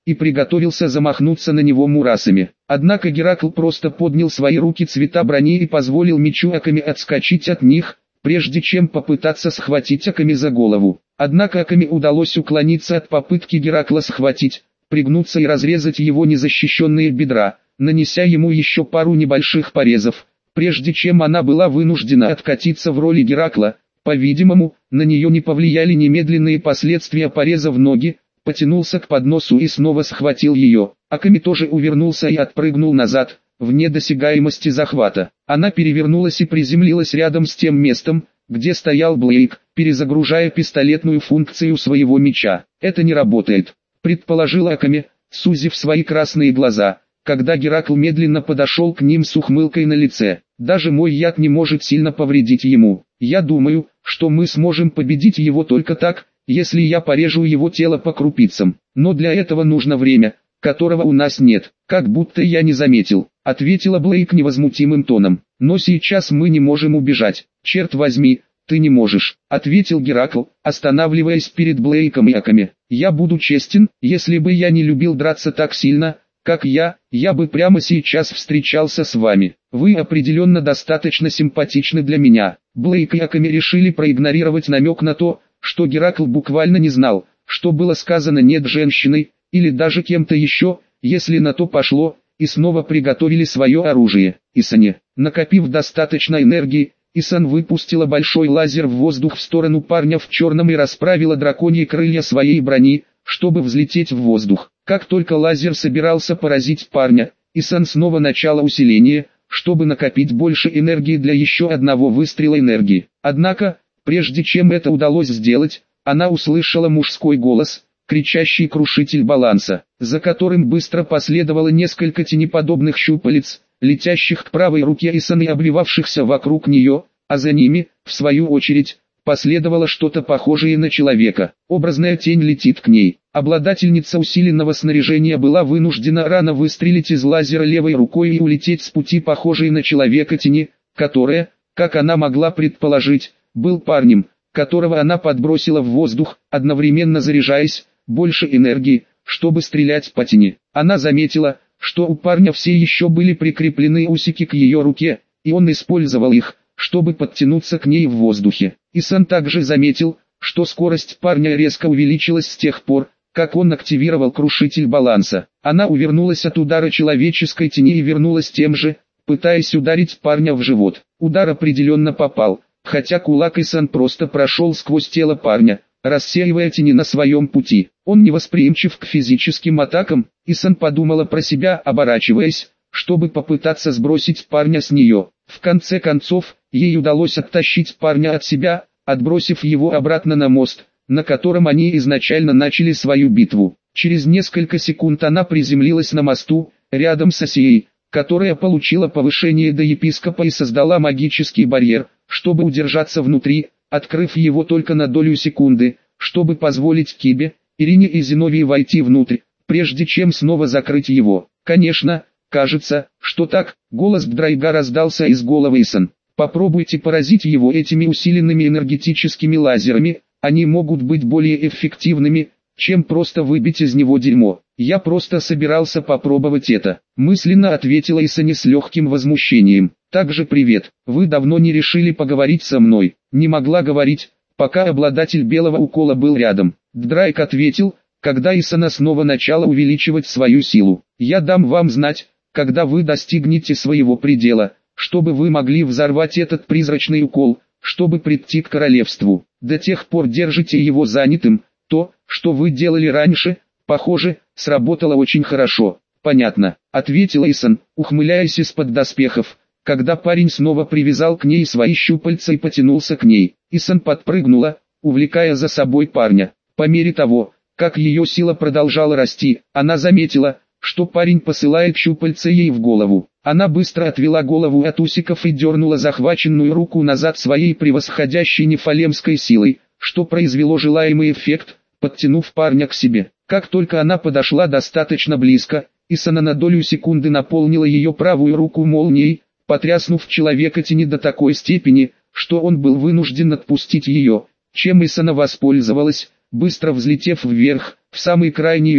и приготовился замахнуться на него мурасами. Однако Геракл просто поднял свои руки цвета брони и позволил мечу Акаме отскочить от них, прежде чем попытаться схватить Акаме за голову. Однако Акаме удалось уклониться от попытки Геракла схватить, пригнуться и разрезать его незащищенные бедра, нанеся ему еще пару небольших порезов, прежде чем она была вынуждена откатиться в роли Геракла. По-видимому, на нее не повлияли немедленные последствия пореза в ноги, потянулся к подносу и снова схватил ее. Акаме тоже увернулся и отпрыгнул назад, вне досягаемости захвата. Она перевернулась и приземлилась рядом с тем местом, где стоял Блейк, перезагружая пистолетную функцию своего меча. «Это не работает», — предположил Акаме, сузив свои красные глаза, когда Геракл медленно подошел к ним с ухмылкой на лице. «Даже мой яд не может сильно повредить ему. Я думаю, что мы сможем победить его только так, если я порежу его тело по крупицам. Но для этого нужно время, которого у нас нет». «Как будто я не заметил», — ответила Блейк невозмутимым тоном. «Но сейчас мы не можем убежать». «Черт возьми, ты не можешь», — ответил Геракл, останавливаясь перед Блейком и Акаме. «Я буду честен, если бы я не любил драться так сильно, как я бы прямо сейчас встречался с вами. Вы определенно достаточно симпатичны для меня». Блейк и Акаме решили проигнорировать намек на то, что Геракл буквально не знал, что было сказано «нет» женщиной, или даже кем-то еще, если на то пошло, и снова приготовили свое оружие. Исане, накопив достаточно энергии, Исан выпустила большой лазер в воздух в сторону парня в черном и расправила драконьи крылья своей брони, чтобы взлететь в воздух. Как только лазер собирался поразить парня, Исан снова начала усиление, чтобы накопить больше энергии для еще одного выстрела энергии. Однако, прежде чем это удалось сделать, она услышала мужской голос, кричащий крушитель баланса, за которым быстро последовало несколько тенеподобных щупалец, летящих к правой руке Исан и обвивавшихся вокруг нее, а за ними, в свою очередь, последовало что-то похожее на человека. Образная тень летит к ней. Обладательница усиленного снаряжения была вынуждена рано выстрелить из лазера левой рукой и улететь с пути похожей на человека тени, которая, как она могла предположить, был парнем, которого она подбросила в воздух, одновременно заряжаясь, больше энергии, чтобы стрелять по тени. Она заметила, что у парня все еще были прикреплены усики к ее руке, и он использовал их, чтобы подтянуться к ней в воздухе. Исан также заметил, что скорость парня резко увеличилась с тех пор, как он активировал крушитель баланса. Она увернулась от удара человеческой тени и вернулась тем же, пытаясь ударить парня в живот. Удар определенно попал, хотя кулак Исан просто прошел сквозь тело парня, рассеивая тени на своем пути. Он невосприимчив к физическим атакам, Исан подумала про себя, оборачиваясь, чтобы попытаться сбросить парня с нее. В конце концов, ей удалось оттащить парня от себя, отбросив его обратно на мост, на котором они изначально начали свою битву. Через несколько секунд она приземлилась на мосту, рядом с Асией, которая получила повышение до епископа и создала магический барьер, чтобы удержаться внутри, открыв его только на долю секунды, чтобы позволить Кибе, Ирине и Зиновии войти внутрь, прежде чем снова закрыть его. «Конечно, кажется, что так», — голос Драйга раздался из головы Исан. «Попробуйте поразить его этими усиленными энергетическими лазерами, они могут быть более эффективными, чем просто выбить из него дерьмо». «Я просто собирался попробовать это», — мысленно ответила Исане с легким возмущением. «Также привет, вы давно не решили поговорить со мной?» «Не могла говорить, пока обладатель белого укола был рядом», — Драйк ответил, когда Исана снова начала увеличивать свою силу. «Я дам вам знать, когда вы достигнете своего предела, чтобы вы могли взорвать этот призрачный укол, чтобы прийти к королевству. До тех пор держите его занятым. То, что вы делали раньше, похоже, сработало очень хорошо». «Понятно», — ответила Исан, ухмыляясь из-под доспехов, когда парень снова привязал к ней свои щупальца и потянулся к ней. Исан подпрыгнула, увлекая за собой парня. По мере того, как ее сила продолжала расти, она заметила, что парень посылает щупальца ей в голову. Она быстро отвела голову от усиков и дернула захваченную руку назад своей превосходящей нефалемской силой, что произвело желаемый эффект, подтянув парня к себе. Как только она подошла достаточно близко, Исана на долю секунды наполнила ее правую руку молнией, потряснув человека тени до такой степени, что он был вынужден отпустить ее, чем Исана воспользовалась, быстро взлетев вверх, в самый крайний угол,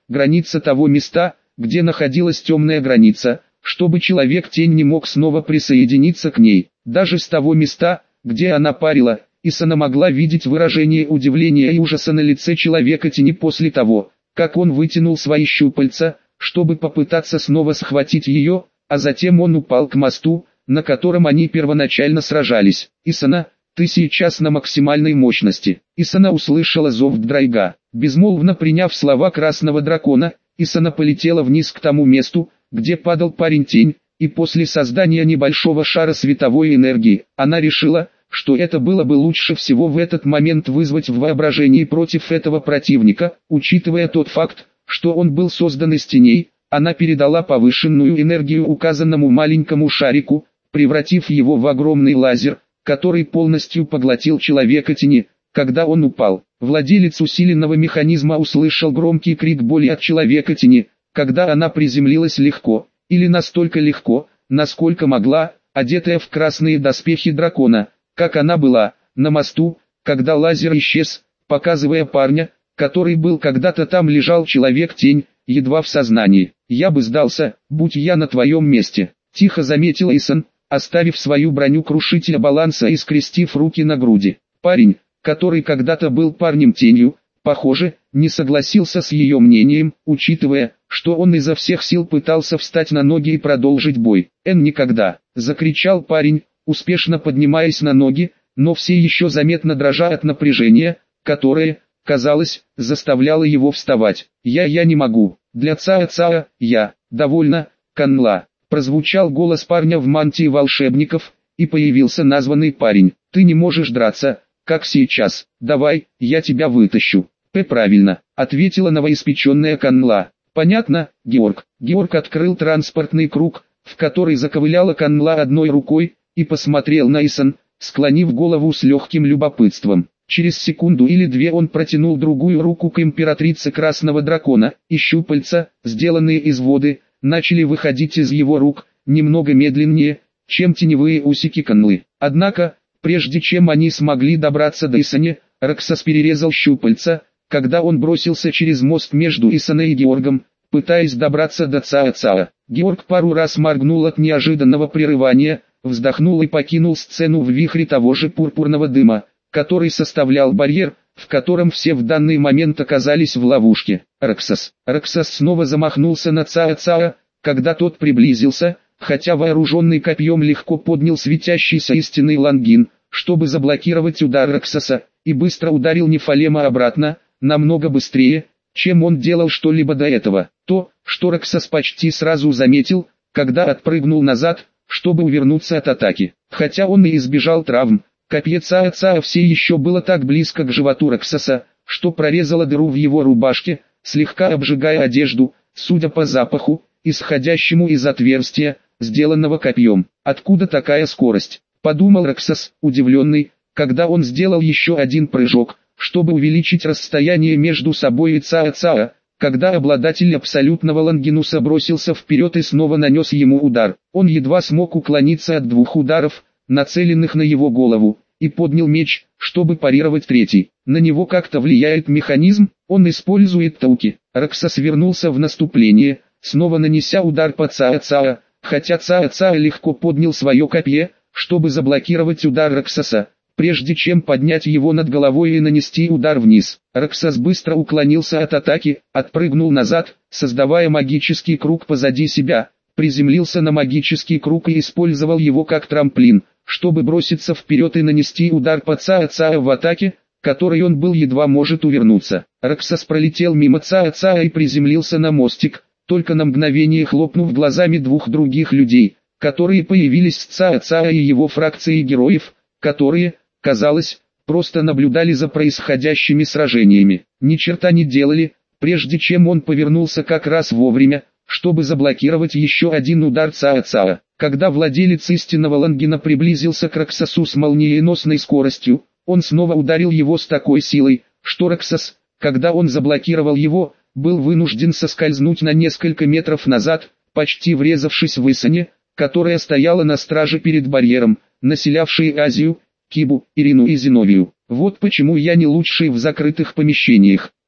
граница того места, где находилась темная граница, чтобы Человек-тень не мог снова присоединиться к ней. Даже с того места, где она парила, Исана могла видеть выражение удивления и ужаса на лице Человека-тени после того, как он вытянул свои щупальца, чтобы попытаться снова схватить ее, а затем он упал к мосту, на котором они первоначально сражались. «Исана, ты сейчас на максимальной мощности». Исана услышала зов Драйга. Безмолвно приняв слова Красного Дракона, Исана полетела вниз к тому месту, где падал парень-тень, и после создания небольшого шара световой энергии, она решила, что это было бы лучше всего в этот момент вызвать в воображении против этого противника, учитывая тот факт, что он был создан из теней. Она передала повышенную энергию указанному маленькому шарику, превратив его в огромный лазер, который полностью поглотил Человека-тени. Когда он упал, владелец усиленного механизма услышал громкий крик боли от Человека-тени, когда она приземлилась легко, или настолько легко, насколько могла, одетая в красные доспехи дракона, как она была, на мосту, когда лазер исчез, показывая парня, который был когда-то там. Лежал Человек-тень, едва в сознании. «Я бы сдался, будь я на твоем месте», — тихо заметил Исан, оставив свою броню крушителя баланса и скрестив руки на груди. Парень, который когда-то был парнем-тенью, похоже, не согласился с ее мнением, учитывая, что он изо всех сил пытался встать на ноги и продолжить бой. «Никогда!» — закричал парень, успешно поднимаясь на ноги, но все еще заметно дрожа от напряжения, которое, казалось, заставляло его вставать. «Я не могу. Для Цаа-Цаа, я. Довольно, Канла». Прозвучал голос парня в мантии волшебников, и появился названный парень. «Ты не можешь драться, как сейчас. Давай, я тебя вытащу». «Правильно», — ответила новоиспеченная Канла. «Понятно, Георг». Георг открыл транспортный круг, в который заковыляла Канла одной рукой, и посмотрел на Исан, склонив голову с легким любопытством. Через секунду или две он протянул другую руку к императрице Красного Дракона, и щупальца, сделанные из воды, начали выходить из его рук, немного медленнее, чем теневые усики Канлы. Однако, прежде чем они смогли добраться до Исани, Раксас перерезал щупальца, когда он бросился через мост между Исаной и Георгом, пытаясь добраться до Цаа-Цаа. Георг пару раз моргнул от неожиданного прерывания, вздохнул и покинул сцену в вихре того же пурпурного дыма, который составлял барьер, в котором все в данный момент оказались в ловушке. Раксас снова замахнулся на Цаа-Цаа, когда тот приблизился, хотя вооруженный копьем легко поднял светящийся истинный лангин, чтобы заблокировать удар Раксаса, и быстро ударил Нефалема обратно, намного быстрее, чем он делал что-либо до этого. То, что Раксас почти сразу заметил, когда отпрыгнул назад, чтобы увернуться от атаки. Хотя он и избежал травм, копье Цаа-Цаа все еще было так близко к животу Раксаса, что прорезало дыру в его рубашке, слегка обжигая одежду, судя по запаху, исходящему из отверстия, сделанного копьем. «Откуда такая скорость?» — подумал Раксас, удивленный, когда он сделал еще один прыжок, чтобы увеличить расстояние между собой и Цаа-Цаа, когда обладатель абсолютного лангинуса бросился вперед и снова нанес ему удар. Он едва смог уклониться от двух ударов, нацеленных на его голову, и поднял меч, чтобы парировать третий. На него как-то влияет механизм, он использует тауки. Раксас вернулся в наступление, снова нанеся удар по Цаа-Цаа, хотя Цаа-Цаа легко поднял свое копье, чтобы заблокировать удар Раксаса, прежде чем поднять его над головой и нанести удар вниз. Раксас быстро уклонился от атаки, отпрыгнул назад, создавая магический круг позади себя, приземлился на магический круг и использовал его как трамплин, чтобы броситься вперед и нанести удар по Цаа-Цаа в атаке, которой он был едва может увернуться. Раксас пролетел мимо Цаа-Цаа и приземлился на мостик, только на мгновение хлопнув глазами двух других людей, которые появились с Цаа-Цаа и его фракцией героев, которые, казалось, просто наблюдали за происходящими сражениями. Ни черта не делали, прежде чем он повернулся как раз вовремя, чтобы заблокировать еще один удар Цаа-Цаа. Когда владелец истинного лангина приблизился к Раксасу с молниеносной скоростью, он снова ударил его с такой силой, что Раксас, когда он заблокировал его, был вынужден соскользнуть на несколько метров назад, почти врезавшись в Исане, которая стояла на страже перед барьером, населявшей Азию, Кибу, Ирину и Зиновию. «Вот почему я не лучший в закрытых помещениях»,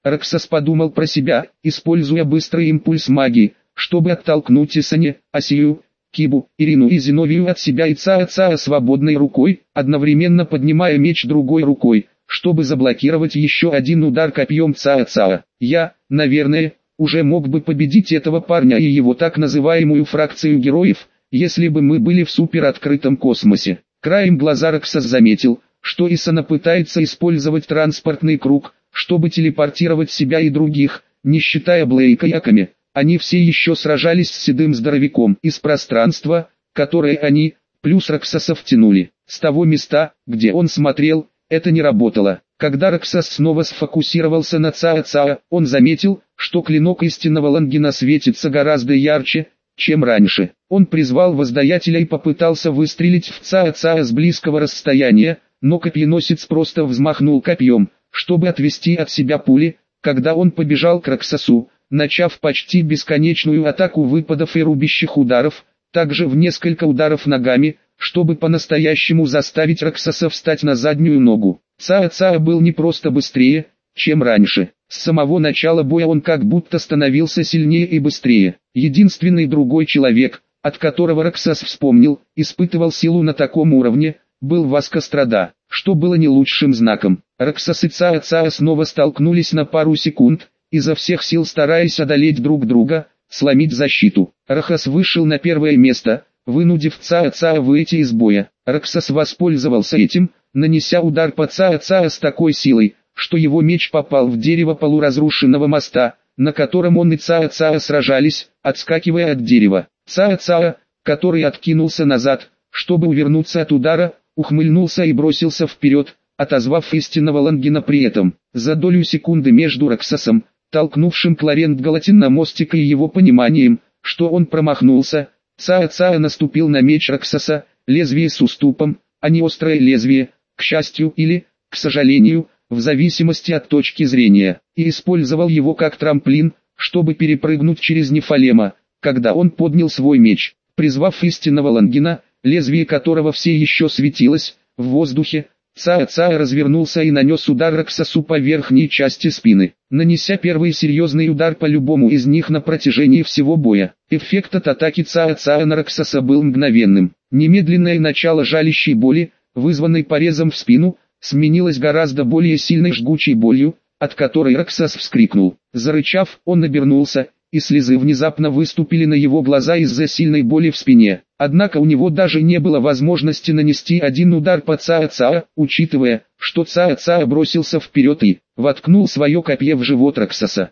Роксос подумал про себя, используя быстрый импульс магии, чтобы оттолкнуть Исане, Асию, Кибу, Ирину и Зиновию от себя и Цаа свободной рукой, одновременно поднимая меч другой рукой, чтобы заблокировать еще один удар копьем Цаа. Я, наверное, уже мог бы победить этого парня и его так называемую фракцию героев, если бы мы были в супероткрытом космосе. Краем глаза Роксос заметил, что Исана пытается использовать транспортный круг, чтобы телепортировать себя и других, не считая Блейка и Аками. Они все еще сражались с седым здоровяком из пространства, которое они, плюс Роксоса втянули. С того места, где он смотрел, это не работало. Когда Роксос снова сфокусировался на Цаа, он заметил, что клинок истинного Лангина светится гораздо ярче, чем раньше. Он призвал Воздаятеля и попытался выстрелить в Цаа с близкого расстояния, но копьеносец просто взмахнул копьем, чтобы отвести от себя пули, когда он побежал к Роксосу, начав почти бесконечную атаку выпадов и рубящих ударов, также в несколько ударов ногами, чтобы по-настоящему заставить Роксоса встать на заднюю ногу. Цаа был не просто быстрее, чем раньше. С самого начала боя он как будто становился сильнее и быстрее. Единственный другой человек, от которого Роксос вспомнил, испытывал силу на таком уровне, был Васко Страда, что было не лучшим знаком. Роксос и Цаа снова столкнулись на пару секунд, изо всех сил стараясь одолеть друг друга, сломить защиту. Роксос вышел на первое место, вынудив Цаа выйти из боя. Роксос воспользовался этим, нанеся удар по Цаа с такой силой, что его меч попал в дерево полуразрушенного моста, на котором он и Цаа сражались, отскакивая от дерева. Цаа, который откинулся назад, чтобы увернуться от удара, ухмыльнулся и бросился вперед, отозвав истинного Лангина при этом. За долю секунды между Роксосом, толкнувшим Кларент Галатин на мостик, и его пониманием, что он промахнулся, Цаа наступил на меч Роксоса, лезвие с уступом, а не острое лезвие, к счастью или, к сожалению, в зависимости от точки зрения, и использовал его как трамплин, чтобы перепрыгнуть через Нефалема, когда он поднял свой меч, призвав истинного Лангина, лезвие которого все еще светилось, в воздухе. Цаа развернулся и нанес удар Роксосу по верхней части спины, нанеся первый серьезный удар по любому из них на протяжении всего боя. Эффект от атаки Цаа на Роксоса был мгновенным. Немедленное начало жалящей боли, вызванной порезом в спину, сменилось гораздо более сильной жгучей болью, от которой Роксос вскрикнул. Зарычав, он обернулся, и слезы внезапно выступили на его глаза из-за сильной боли в спине. Однако у него даже не было возможности нанести один удар по Цаа, учитывая, что Цаа бросился вперед и воткнул свое копье в живот Роксоса.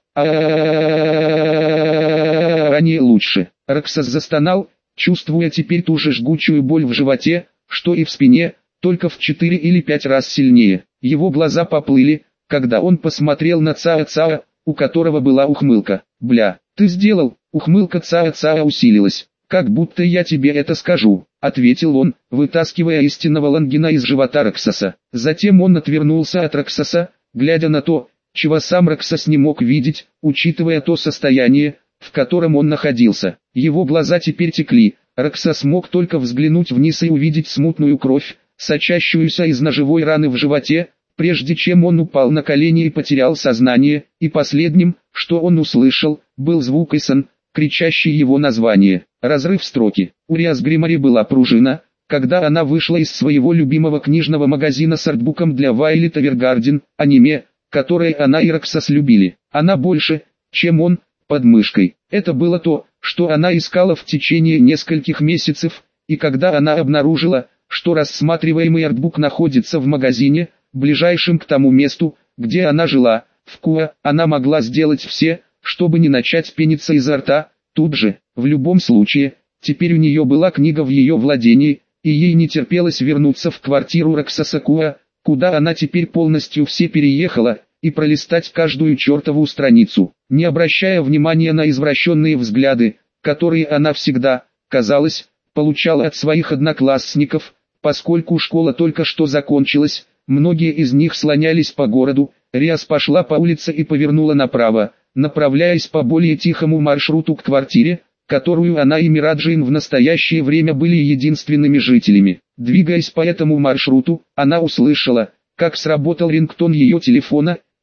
Ранее лучше. Роксос застонал, чувствуя теперь ту же жгучую боль в животе, что и в спине, только в 4 или 5 раз сильнее. Его глаза поплыли, когда он посмотрел на Цаа, у которого была ухмылка. «Бля, ты сделал!» Ухмылка Цаа усилилась. «Как будто я тебе это скажу», — ответил он, вытаскивая истинного Лангина из живота Роксоса. Затем он отвернулся от Роксоса, глядя на то, чего сам Роксос не мог видеть, учитывая то состояние, в котором он находился. Его глаза теперь текли. Роксос мог только взглянуть вниз и увидеть смутную кровь, сочащуюся из ножевой раны в животе, прежде чем он упал на колени и потерял сознание, и последним, что он услышал, был звук Исан, кричащий его название. Разрыв строки. У Риас Гримари была пружина, когда она вышла из своего любимого книжного магазина с артбуком для Вайлет Эвергарден, аниме, которое она и Роксос любили. Она больше, чем он, под мышкой. Это было то, что она искала в течение нескольких месяцев, и когда она обнаружила, что рассматриваемый артбук находится в магазине, ближайшем к тому месту, где она жила, в Куа, она могла сделать все, чтобы не начать пениться изо рта, тут же. В любом случае, теперь у нее была книга в ее владении, и ей не терпелось вернуться в квартиру Роксоса Куа, куда она теперь полностью все переехала, и пролистать каждую чертову страницу, не обращая внимания на извращенные взгляды, которые она всегда, казалось, получала от своих одноклассников, поскольку школа только что закончилась. Многие из них слонялись по городу. Риас пошла по улице и повернула направо, направляясь по более тихому маршруту к квартире, которую она и Мираджин в настоящее время были единственными жителями. Двигаясь по этому маршруту, она услышала, как сработал рингтон ее телефона,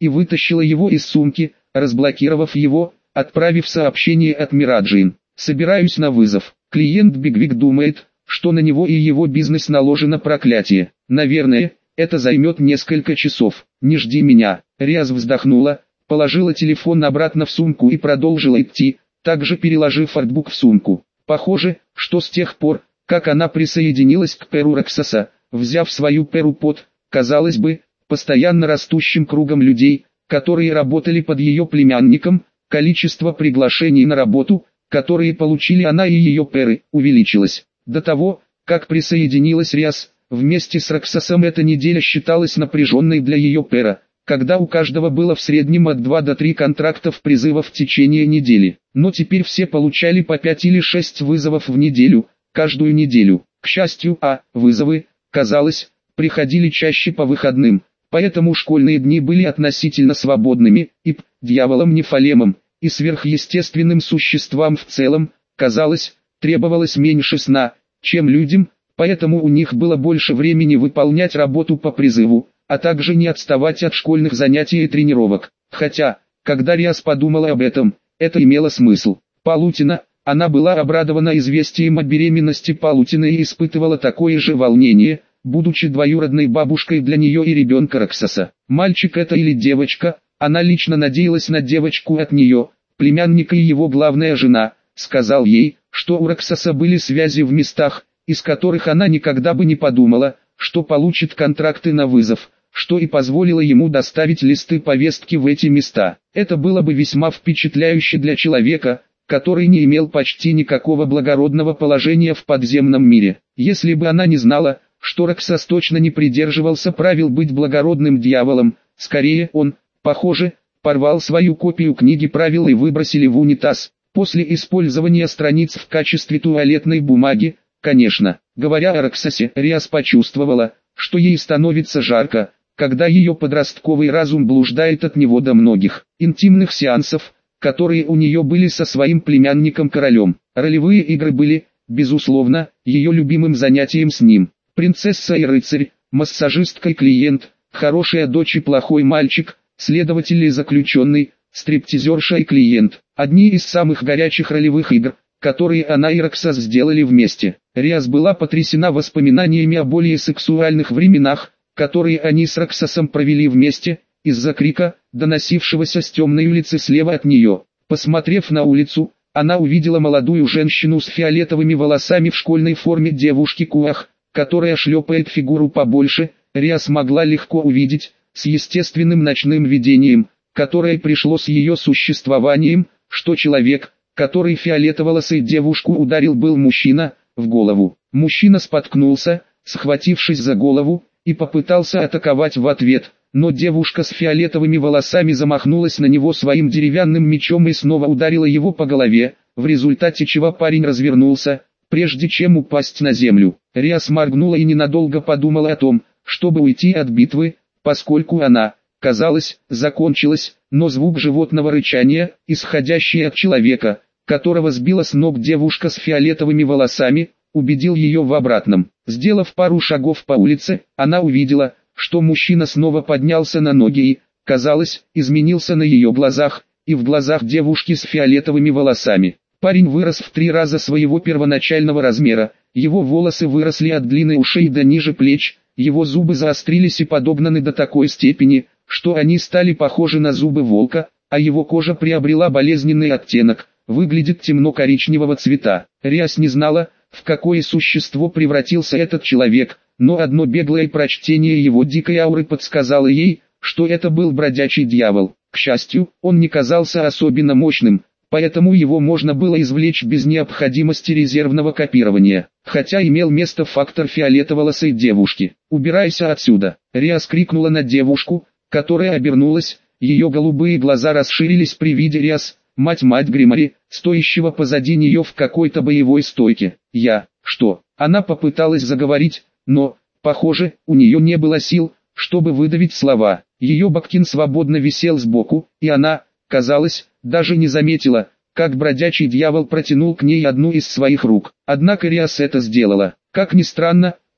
и вытащила его из сумки, разблокировав его, отправив сообщение от Мираджин. «Собираюсь на вызов. Клиент Бигвик думает, что на него и его бизнес наложено проклятие. Наверное, это займет несколько часов. Не жди меня». Риас вздохнула, положила телефон обратно в сумку и продолжила идти, также переложив артбук в сумку. Похоже, что с тех пор, как она присоединилась к Перу Роксоса, взяв свою Перу под, казалось бы, постоянно растущим кругом людей, которые работали под ее племянником, количество приглашений на работу, которые получили она и ее Перы, увеличилось. До того, как присоединилась Риас, вместе с Роксосом эта неделя считалась напряженной для ее Пера, когда у каждого было в среднем от 2 до 3 контрактов призыва в течение недели. Но теперь все получали по 5 или 6 вызовов в неделю, каждую неделю. К счастью, вызовы, казалось, приходили чаще по выходным, поэтому школьные дни были относительно свободными, и дьяволам Нефалемом, и сверхъестественным существам в целом, казалось, требовалось меньше сна, чем людям, поэтому у них было больше времени выполнять работу по призыву, а также не отставать от школьных занятий и тренировок. Хотя, когда Риас подумала об этом, это имело смысл. Палутина, она была обрадована известием о беременности Палутины и испытывала такое же волнение, будучи двоюродной бабушкой для нее и ребенка Роксоса. Мальчик это или девочка, она лично надеялась на девочку от нее, племянника и его главная жена, сказал ей, что у Роксоса были связи в местах, из которых она никогда бы не подумала, что получит контракты на вызов, что и позволило ему доставить листы повестки в эти места. Это было бы весьма впечатляюще для человека, который не имел почти никакого благородного положения в подземном мире. Если бы она не знала, что Роксос точно не придерживался правил быть благородным дьяволом, скорее он, похоже, порвал свою копию книги правил и выбросили в унитаз. После использования страниц в качестве туалетной бумаги, конечно. Говоря о Роксосе, Риас почувствовала, что ей становится жарко, когда ее подростковый разум блуждает от него до многих интимных сеансов, которые у нее были со своим племянником-королем. Ролевые игры были, безусловно, ее любимым занятием с ним. Принцесса и рыцарь, массажистка и клиент, хорошая дочь и плохой мальчик, следователь и заключенный, стриптизерша и клиент. Одни из самых горячих ролевых игр, которые она и Роксос сделали вместе. Риас была потрясена воспоминаниями о более сексуальных временах, которые они с Роксосом провели вместе, из-за крика, доносившегося с темной улицы слева от нее. Посмотрев на улицу, она увидела молодую женщину с фиолетовыми волосами в школьной форме девушки-куах, которая шлепает фигуру побольше. Риас могла легко увидеть, с естественным ночным видением, которое пришло с ее существованием, что человек, который фиолетоволосый девушку ударил, был мужчина, в голову. Мужчина споткнулся, схватившись за голову, и попытался атаковать в ответ, но девушка с фиолетовыми волосами замахнулась на него своим деревянным мечом и снова ударила его по голове, в результате чего парень развернулся, прежде чем упасть на землю. Риас моргнула и ненадолго подумала о том, чтобы уйти от битвы, поскольку она, казалось, закончилась, но звук животного рычания, исходящий от человека, которого сбила с ног девушка с фиолетовыми волосами, убедил ее в обратном. Сделав пару шагов по улице, она увидела, что мужчина снова поднялся на ноги и, казалось, изменился на ее глазах, и в глазах девушки с фиолетовыми волосами. Парень вырос в 3 раза своего первоначального размера, его волосы выросли от длины ушей до ниже плеч, его зубы заострились и подогнаны до такой степени, что они стали похожи на зубы волка, а его кожа приобрела болезненный оттенок, выглядит темно-коричневого цвета. Риас не знала, в какое существо превратился этот человек, но одно беглое прочтение его дикой ауры подсказало ей, что это был бродячий дьявол. К счастью, он не казался особенно мощным, поэтому его можно было извлечь без необходимости резервного копирования, хотя имел место фактор фиолетоволосой девушки. «Убирайся отсюда!» Риас крикнула на девушку, которая обернулась, ее голубые глаза расширились при виде Риас, мать Гримари, стоящего позади нее в какой-то боевой стойке. Что?» Она попыталась заговорить, но, похоже, у нее не было сил, чтобы выдавить слова. Ее баккин свободно висел сбоку, и она, казалось, даже не заметила, как бродячий дьявол протянул к ней одну из своих рук. Однако Риас это сделала. Как ни странно,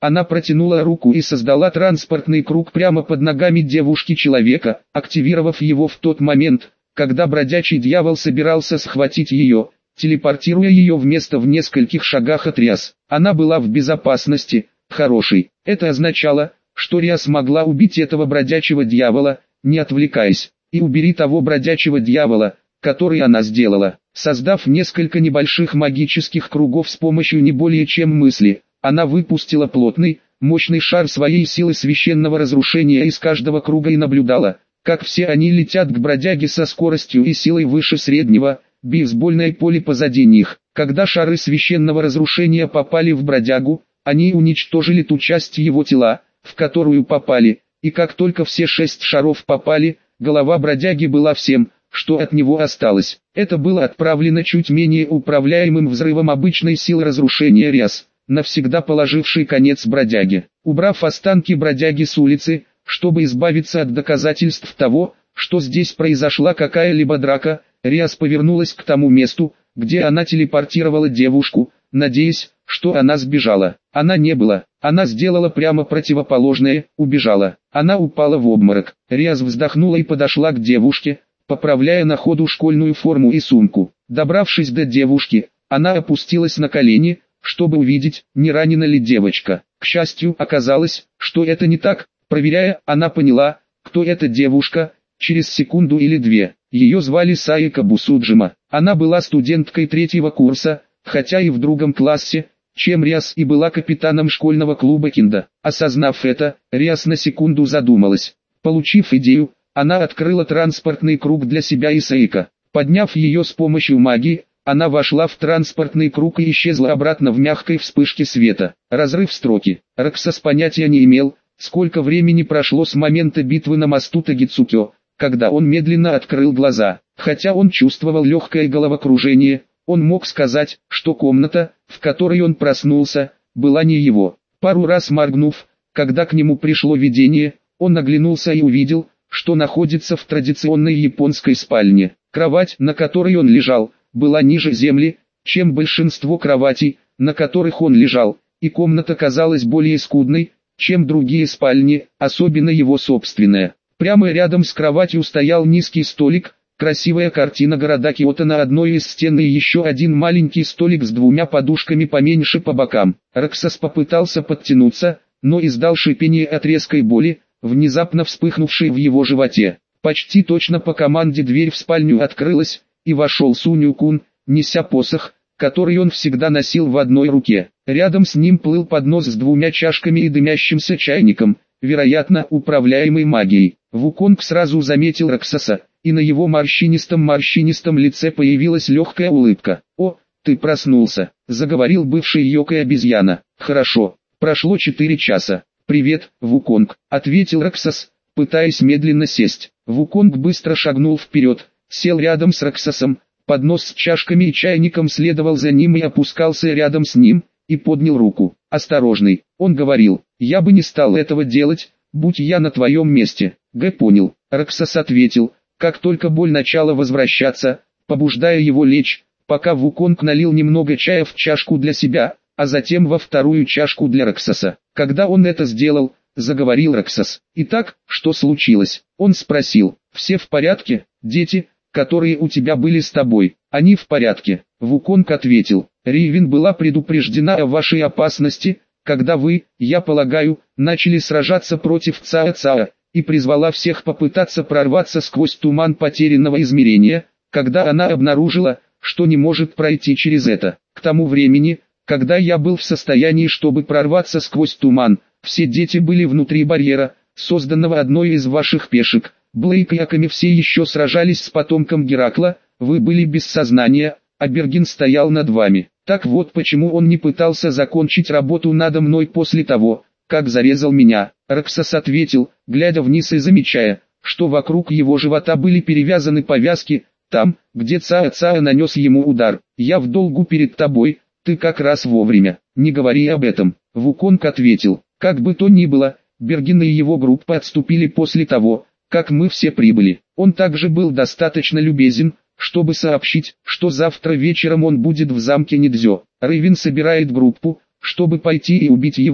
Она протянула руку и создала транспортный круг прямо под ногами девушки-человека, активировав его в тот момент, когда бродячий дьявол собирался схватить ее, телепортируя ее в место в нескольких шагах от Риас. Она была в безопасности, хорошей. Это означало, что Риас могла убить этого бродячего дьявола, не отвлекаясь, и убери того бродячего дьявола, который она сделала. Создав несколько небольших магических кругов с помощью не более чем мысли, она выпустила плотный, мощный шар своей силы священного разрушения из каждого круга и наблюдала, как все они летят к бродяге со скоростью и силой выше среднего, бейсбольное поле позади них. Когда шары священного разрушения попали в бродягу, они уничтожили ту часть его тела, в которую попали, и как только все 6 шаров попали, голова бродяги была всем, что от него осталось. Это было отправлено чуть менее управляемым взрывом обычной силы разрушения Риас, навсегда положивший конец бродяге. Убрав останки бродяги с улицы, чтобы избавиться от доказательств того, что здесь произошла какая-либо драка, Риас повернулась к тому месту, где она телепортировала девушку, надеясь, что она сбежала. Она не была. Она сделала прямо противоположное, убежала. Она упала в обморок. Риас вздохнула и подошла к девушке, поправляя на ходу школьную форму и сумку. Добравшись до девушки, она опустилась на колени, чтобы увидеть, не ранена ли девочка. К счастью, оказалось, что это не так. Проверяя, она поняла, кто эта девушка, через секунду или две. Ее звали Саика Бусуджима. Она была студенткой 3-го курса, хотя и в другом классе, чем Риас, и была капитаном школьного клуба Кинда. Осознав это, Риас на секунду задумалась. Получив идею, она открыла транспортный круг для себя и Саика. Подняв ее с помощью магии, она вошла в транспортный круг и исчезла обратно в мягкой вспышке света. Разрыв строки. Роксас понятия не имел, сколько времени прошло с момента битвы на мосту Тагицукё, когда он медленно открыл глаза. Хотя он чувствовал легкое головокружение, он мог сказать, что комната, в которой он проснулся, была не его. Пару раз моргнув, когда к нему пришло видение, он оглянулся и увидел, что находится в традиционной японской спальне. Кровать, на которой он лежал, была ниже земли, чем большинство кроватей, на которых он лежал, и комната казалась более скудной, чем другие спальни, особенно его собственная. Прямо рядом с кроватью стоял низкий столик, красивая картина города Киото на одной из стен и еще один маленький столик с 2 подушками поменьше по бокам. Роксас попытался подтянуться, но издал шипение от резкой боли, внезапно вспыхнувшей в его животе. Почти точно по команде дверь в спальню открылась, и вошел Суню-кун, неся посох, который он всегда носил в одной руке. Рядом с ним плыл поднос с 2 чашками и дымящимся чайником, вероятно, управляемый магией. Вуконг сразу заметил Роксаса, и на его морщинистом лице появилась легкая улыбка. «О, ты проснулся», — заговорил бывший Йокой-обезьяна. «Хорошо, прошло 4 часа». «Привет, Вуконг», — ответил Роксас, пытаясь медленно сесть. Вуконг быстро шагнул вперед, сел рядом с Роксасом, поднос с чашками и чайником следовал за ним и опускался рядом с ним, и поднял руку. «Осторожный», — он говорил, — «я бы не стал этого делать, будь я на твоем месте». Г понял. Роксас ответил, как только боль начала возвращаться, побуждая его лечь, пока Вуконг налил немного чая в чашку для себя, а затем во вторую чашку для Роксаса. Когда он это сделал, заговорил Роксас. «Итак, что случилось?» Он спросил. «Все в порядке, дети, которые у тебя были с тобой?» «Они в порядке», Вуконг ответил. «Ривен была предупреждена о вашей опасности, когда вы, я полагаю, начали сражаться против Цаа-Цаа, и призвала всех попытаться прорваться сквозь туман потерянного измерения, когда она обнаружила, что не может пройти через это. К тому времени, когда я был в состоянии, чтобы прорваться сквозь туман, все дети были внутри барьера, созданного одной из ваших пешек. Блейк и Аками все еще сражались с потомком Геракла, вы были без сознания, а Бергин стоял над вами. Так вот почему он не пытался закончить работу надо мной после того, как зарезал меня». Роксас ответил, глядя вниз и замечая, что вокруг его живота были перевязаны повязки, там, где Цаа-Цаа нанес ему удар. «Я в долгу перед тобой, ты как раз вовремя, не говори об этом», Вуконг ответил. «Как бы то ни было, Бергин и его группа отступили после того, как мы все прибыли. Он также был достаточно любезен, чтобы сообщить, что завтра вечером он будет в замке Нидзё. Ривен собирает группу, чтобы пойти и убить его,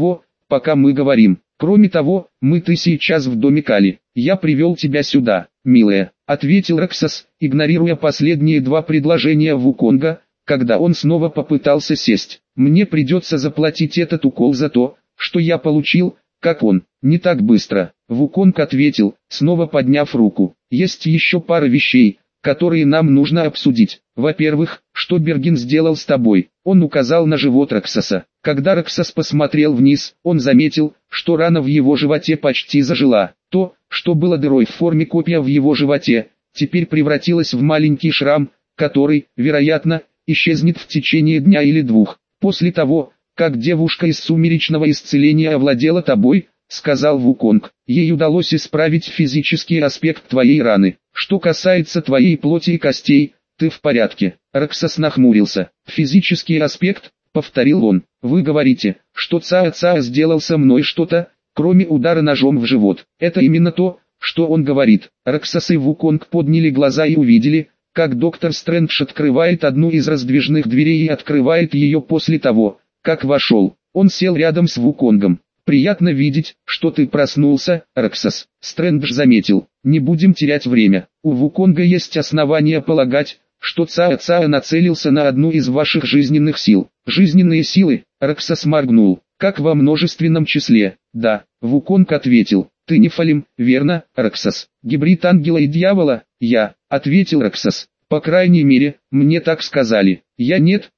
пока мы говорим. Кроме того, ты сейчас в доме Кали. Я привел тебя сюда, милая, ответил Роксос, игнорируя последние два предложения Вуконга, когда он снова попытался сесть. Мне придется заплатить этот укол за то, что я получил, как он. Не так быстро. Вуконг ответил, снова подняв руку. Есть еще пара вещей, которые нам нужно обсудить. Во-первых, что Берген сделал с тобой? Он указал на живот Роксоса. Когда Роксос посмотрел вниз, он заметил, что рана в его животе почти зажила. То, что было дырой в форме копья в его животе, теперь превратилось в маленький шрам, который, вероятно, исчезнет в течение дня или двух. После того, как девушка из сумеречного исцеления овладела тобой, сказал Вуконг, ей удалось исправить физический аспект твоей раны. Что касается твоей плоти и костей, ты в порядке. Роксос нахмурился. Физический аспект, повторил он. Вы говорите, что Цаа сделал со мной что-то, кроме удара ножом в живот. Это именно то, что он говорит. Роксос и Вуконг подняли глаза и увидели, как доктор Стрэндж открывает одну из раздвижных дверей и открывает ее после того, как вошел. Он сел рядом с Вуконгом. «Приятно видеть, что ты проснулся, Роксос», Стрэндж заметил. «Не будем терять время. У Вуконга есть основания полагать, что Цаа нацелился на одну из ваших жизненных сил». «Жизненные силы?» Роксос моргнул. «Как во множественном числе?» «Да», Вуконг ответил. «Ты Нефалим, верно, Роксос? Гибрид ангела и дьявола?» «Я», ответил Роксос. «По крайней мере, мне так сказали». «Я нет,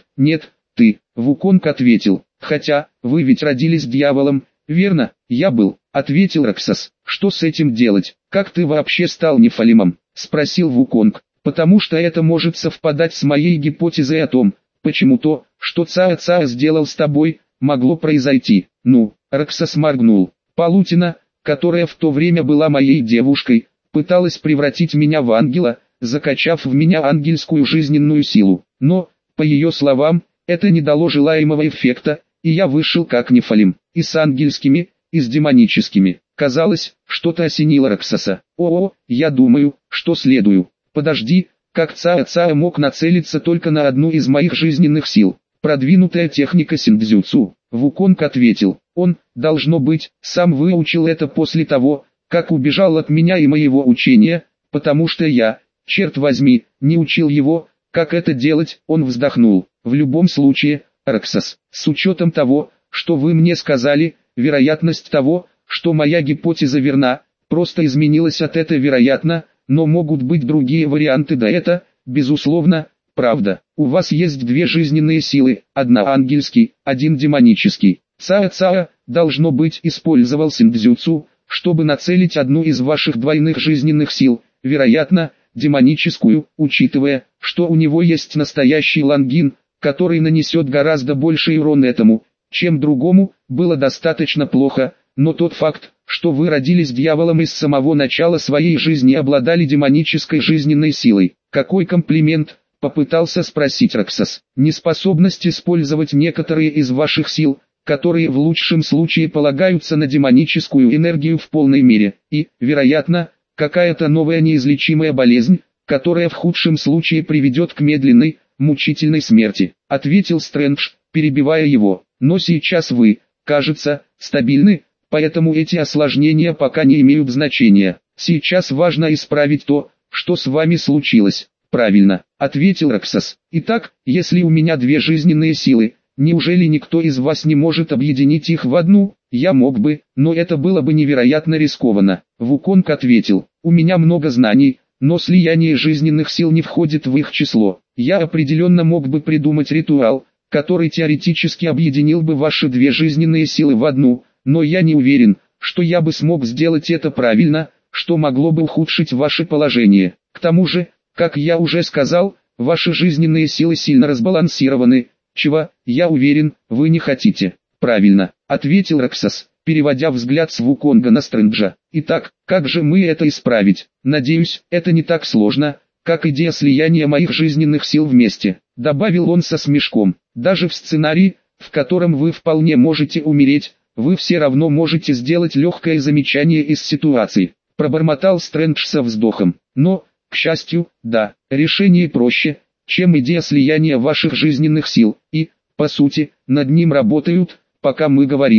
ты», Вуконг ответил. «Хотя, вы ведь родились дьяволом, верно?» «Я был», ответил Роксос. «Что с этим делать? Как ты вообще стал Нефалимом?» спросил Вуконг. «Потому что это может совпадать с моей гипотезой о том, почему то, что Цаа сделал с тобой, могло произойти». Роксос моргнул. «Палутина, которая в то время была моей девушкой, пыталась превратить меня в ангела, закачав в меня ангельскую жизненную силу. Но, по ее словам, это не дало желаемого эффекта, и я вышел как Нефалим, и с ангельскими, и с демоническими». Казалось, что-то осенило Роксоса. Я думаю, что следую. Подожди, как Цаа мог нацелиться только на одну из моих жизненных сил? Продвинутая техника синдзюцу. Вуконг ответил. Он, должно быть, сам выучил это после того, как убежал от меня и моего учения, потому что я, черт возьми, не учил его, как это делать. Он вздохнул. В любом случае, Роксос, с учетом того, что вы мне сказали, вероятность того, что моя гипотеза верна, просто изменилась от этого вероятно, но могут быть другие варианты, да это, безусловно, правда. У вас есть две жизненные силы, одна ангельский, один демонический. Цаа, должно быть, использовал синдзюцу, чтобы нацелить одну из ваших двойных жизненных сил, вероятно, демоническую, учитывая, что у него есть настоящий лангин, который нанесет гораздо больший урон этому, чем другому, было достаточно плохо, но тот факт, что вы родились дьяволом и с самого начала своей жизни обладали демонической жизненной силой. Какой комплимент, попытался спросить Роксос. Неспособность использовать некоторые из ваших сил, которые в лучшем случае полагаются на демоническую энергию в полной мере, и, вероятно, какая-то новая неизлечимая болезнь, которая в худшем случае приведет к медленной, мучительной смерти, ответил Стрэндж, перебивая его. Но сейчас вы, кажется, стабильны, поэтому эти осложнения пока не имеют значения. Сейчас важно исправить то, что с вами случилось. Правильно, ответил Роксос. Итак, если у меня две жизненные силы, неужели никто из вас не может объединить их в одну? Я мог бы, но это было бы невероятно рискованно. Вуконг ответил. У меня много знаний, но слияние жизненных сил не входит в их число. Я определенно мог бы придумать ритуал, который теоретически объединил бы ваши две жизненные силы в одну, но я не уверен, что я бы смог сделать это правильно, что могло бы ухудшить ваше положение. К тому же, как я уже сказал, ваши жизненные силы сильно разбалансированы, чего, я уверен, вы не хотите. Правильно, ответил Роксос, переводя взгляд с Вуконга на Стрэнджа. Итак, как же мы это исправить? Надеюсь, это не так сложно, как идея слияния моих жизненных сил вместе, добавил он со смешком. Даже в сценарии, в котором вы вполне можете умереть, вы все равно можете сделать легкое замечание из ситуации, пробормотал Стрэндж со вздохом. Но, к счастью, да, решение проще, чем идея слияния ваших жизненных сил, и, по сути, над ним работают, пока мы говорим.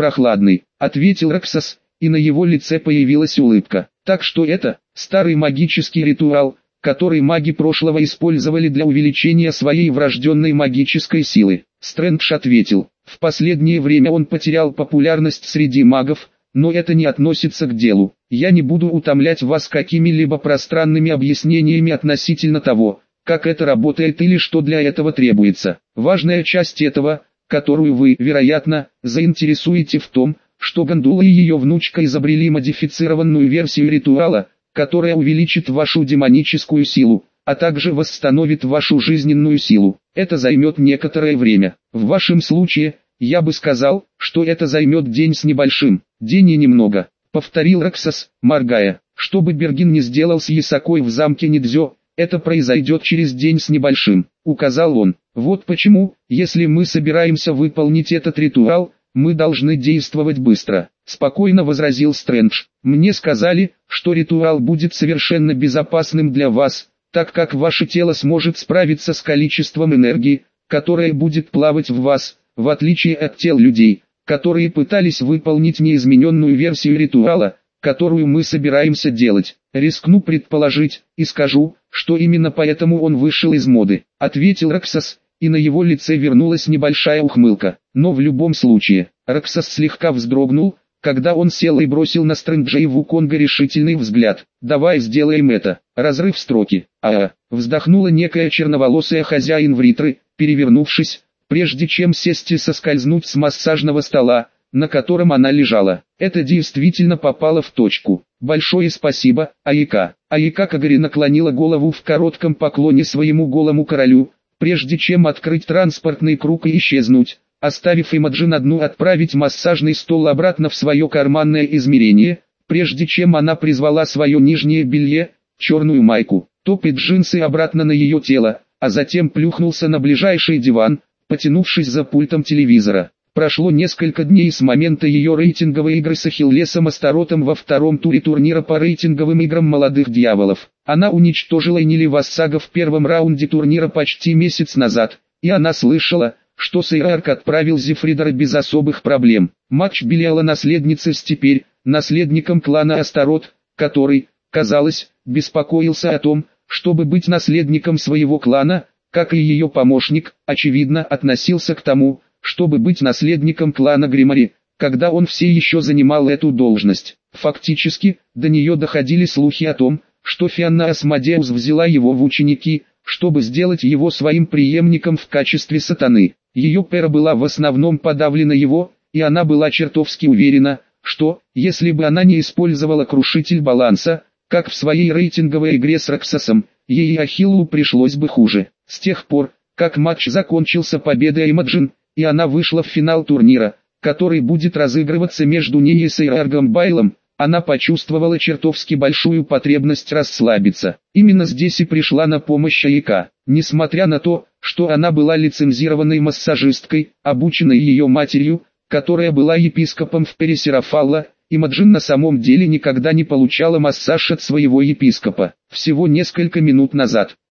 «Прохладный», — ответил Раксас, и на его лице появилась улыбка. «Так что это старый магический ритуал, который маги прошлого использовали для увеличения своей врожденной магической силы». Стрэндж ответил: «В последнее время он потерял популярность среди магов, но это не относится к делу. Я не буду утомлять вас какими-либо пространными объяснениями относительно того, как это работает или что для этого требуется. Важная часть этого, которую вы, вероятно, заинтересуете в том, что Гондола и ее внучка изобрели модифицированную версию ритуала, которая увеличит вашу демоническую силу, а также восстановит вашу жизненную силу. Это займет некоторое время. В вашем случае, я бы сказал, что это займет день с небольшим». «День и немного», — повторил Раксас, моргая. «Чтобы Бергин не сделал с Ясакой в замке Нидзё, это произойдет через день с небольшим», — указал он. «Вот почему, если мы собираемся выполнить этот ритуал, мы должны действовать быстро», — спокойно возразил Стрэндж. «Мне сказали, что ритуал будет совершенно безопасным для вас, так как ваше тело сможет справиться с количеством энергии, которая будет плавать в вас, в отличие от тел людей, которые пытались выполнить неизмененную версию ритуала, которую мы собираемся делать. Рискну предположить, и скажу, что именно поэтому он вышел из моды», — ответил Раксас, и на его лице вернулась небольшая ухмылка. Но в любом случае, Раксас слегка вздрогнул, когда он сел и бросил на Стрэнджа и Вуконга решительный взгляд. «Давай сделаем это». Разрыв строки. Вздохнула некая черноволосая хозяин Вритры, перевернувшись, прежде чем сесть и соскользнуть с массажного стола, на котором она лежала. Это действительно попало в точку. «Большое спасибо, Аика». Аика Кагари наклонила голову в коротком поклоне своему голому королю, прежде чем открыть транспортный круг и исчезнуть, оставив Имаджин одну отправить массажный стол обратно в свое карманное измерение, прежде чем она призвала свое нижнее белье, черную майку, топ и джинсы обратно на ее тело, а затем плюхнулся на ближайший диван, потянувшись за пультом телевизора. Прошло несколько дней с момента ее рейтинговой игры с Ахиллесом Астаротом во втором туре турнира по рейтинговым играм молодых дьяволов. Она уничтожила Энили Вассага в первом раунде турнира почти месяц назад, и она слышала, что Сейрарк отправил Зефридора без особых проблем. Матч Белиала наследницы с теперь наследником клана Астарот, который, казалось, беспокоился о том, чтобы быть наследником своего клана, как и ее помощник, очевидно, относился к тому, чтобы быть наследником клана Гримари, когда он все еще занимал эту должность. Фактически, до нее доходили слухи о том, что Фианна Асмодеус взяла его в ученики, чтобы сделать его своим преемником в качестве сатаны. Ее пера была в основном подавлена его, и она была чертовски уверена, что, если бы она не использовала крушитель баланса, как в своей рейтинговой игре с Раксасом, ей и Ахиллу пришлось бы хуже. С тех пор, как матч закончился победой Имаджин, и она вышла в финал турнира, который будет разыгрываться между ней и Сейраргом Байлом, она почувствовала чертовски большую потребность расслабиться. Именно здесь и пришла на помощь Аика. Несмотря на то, что она была лицензированной массажисткой, обученной ее матерью, которая была епископом в Пересерафалла, Имаджин на самом деле никогда не получала массаж от своего епископа. Всего несколько минут назад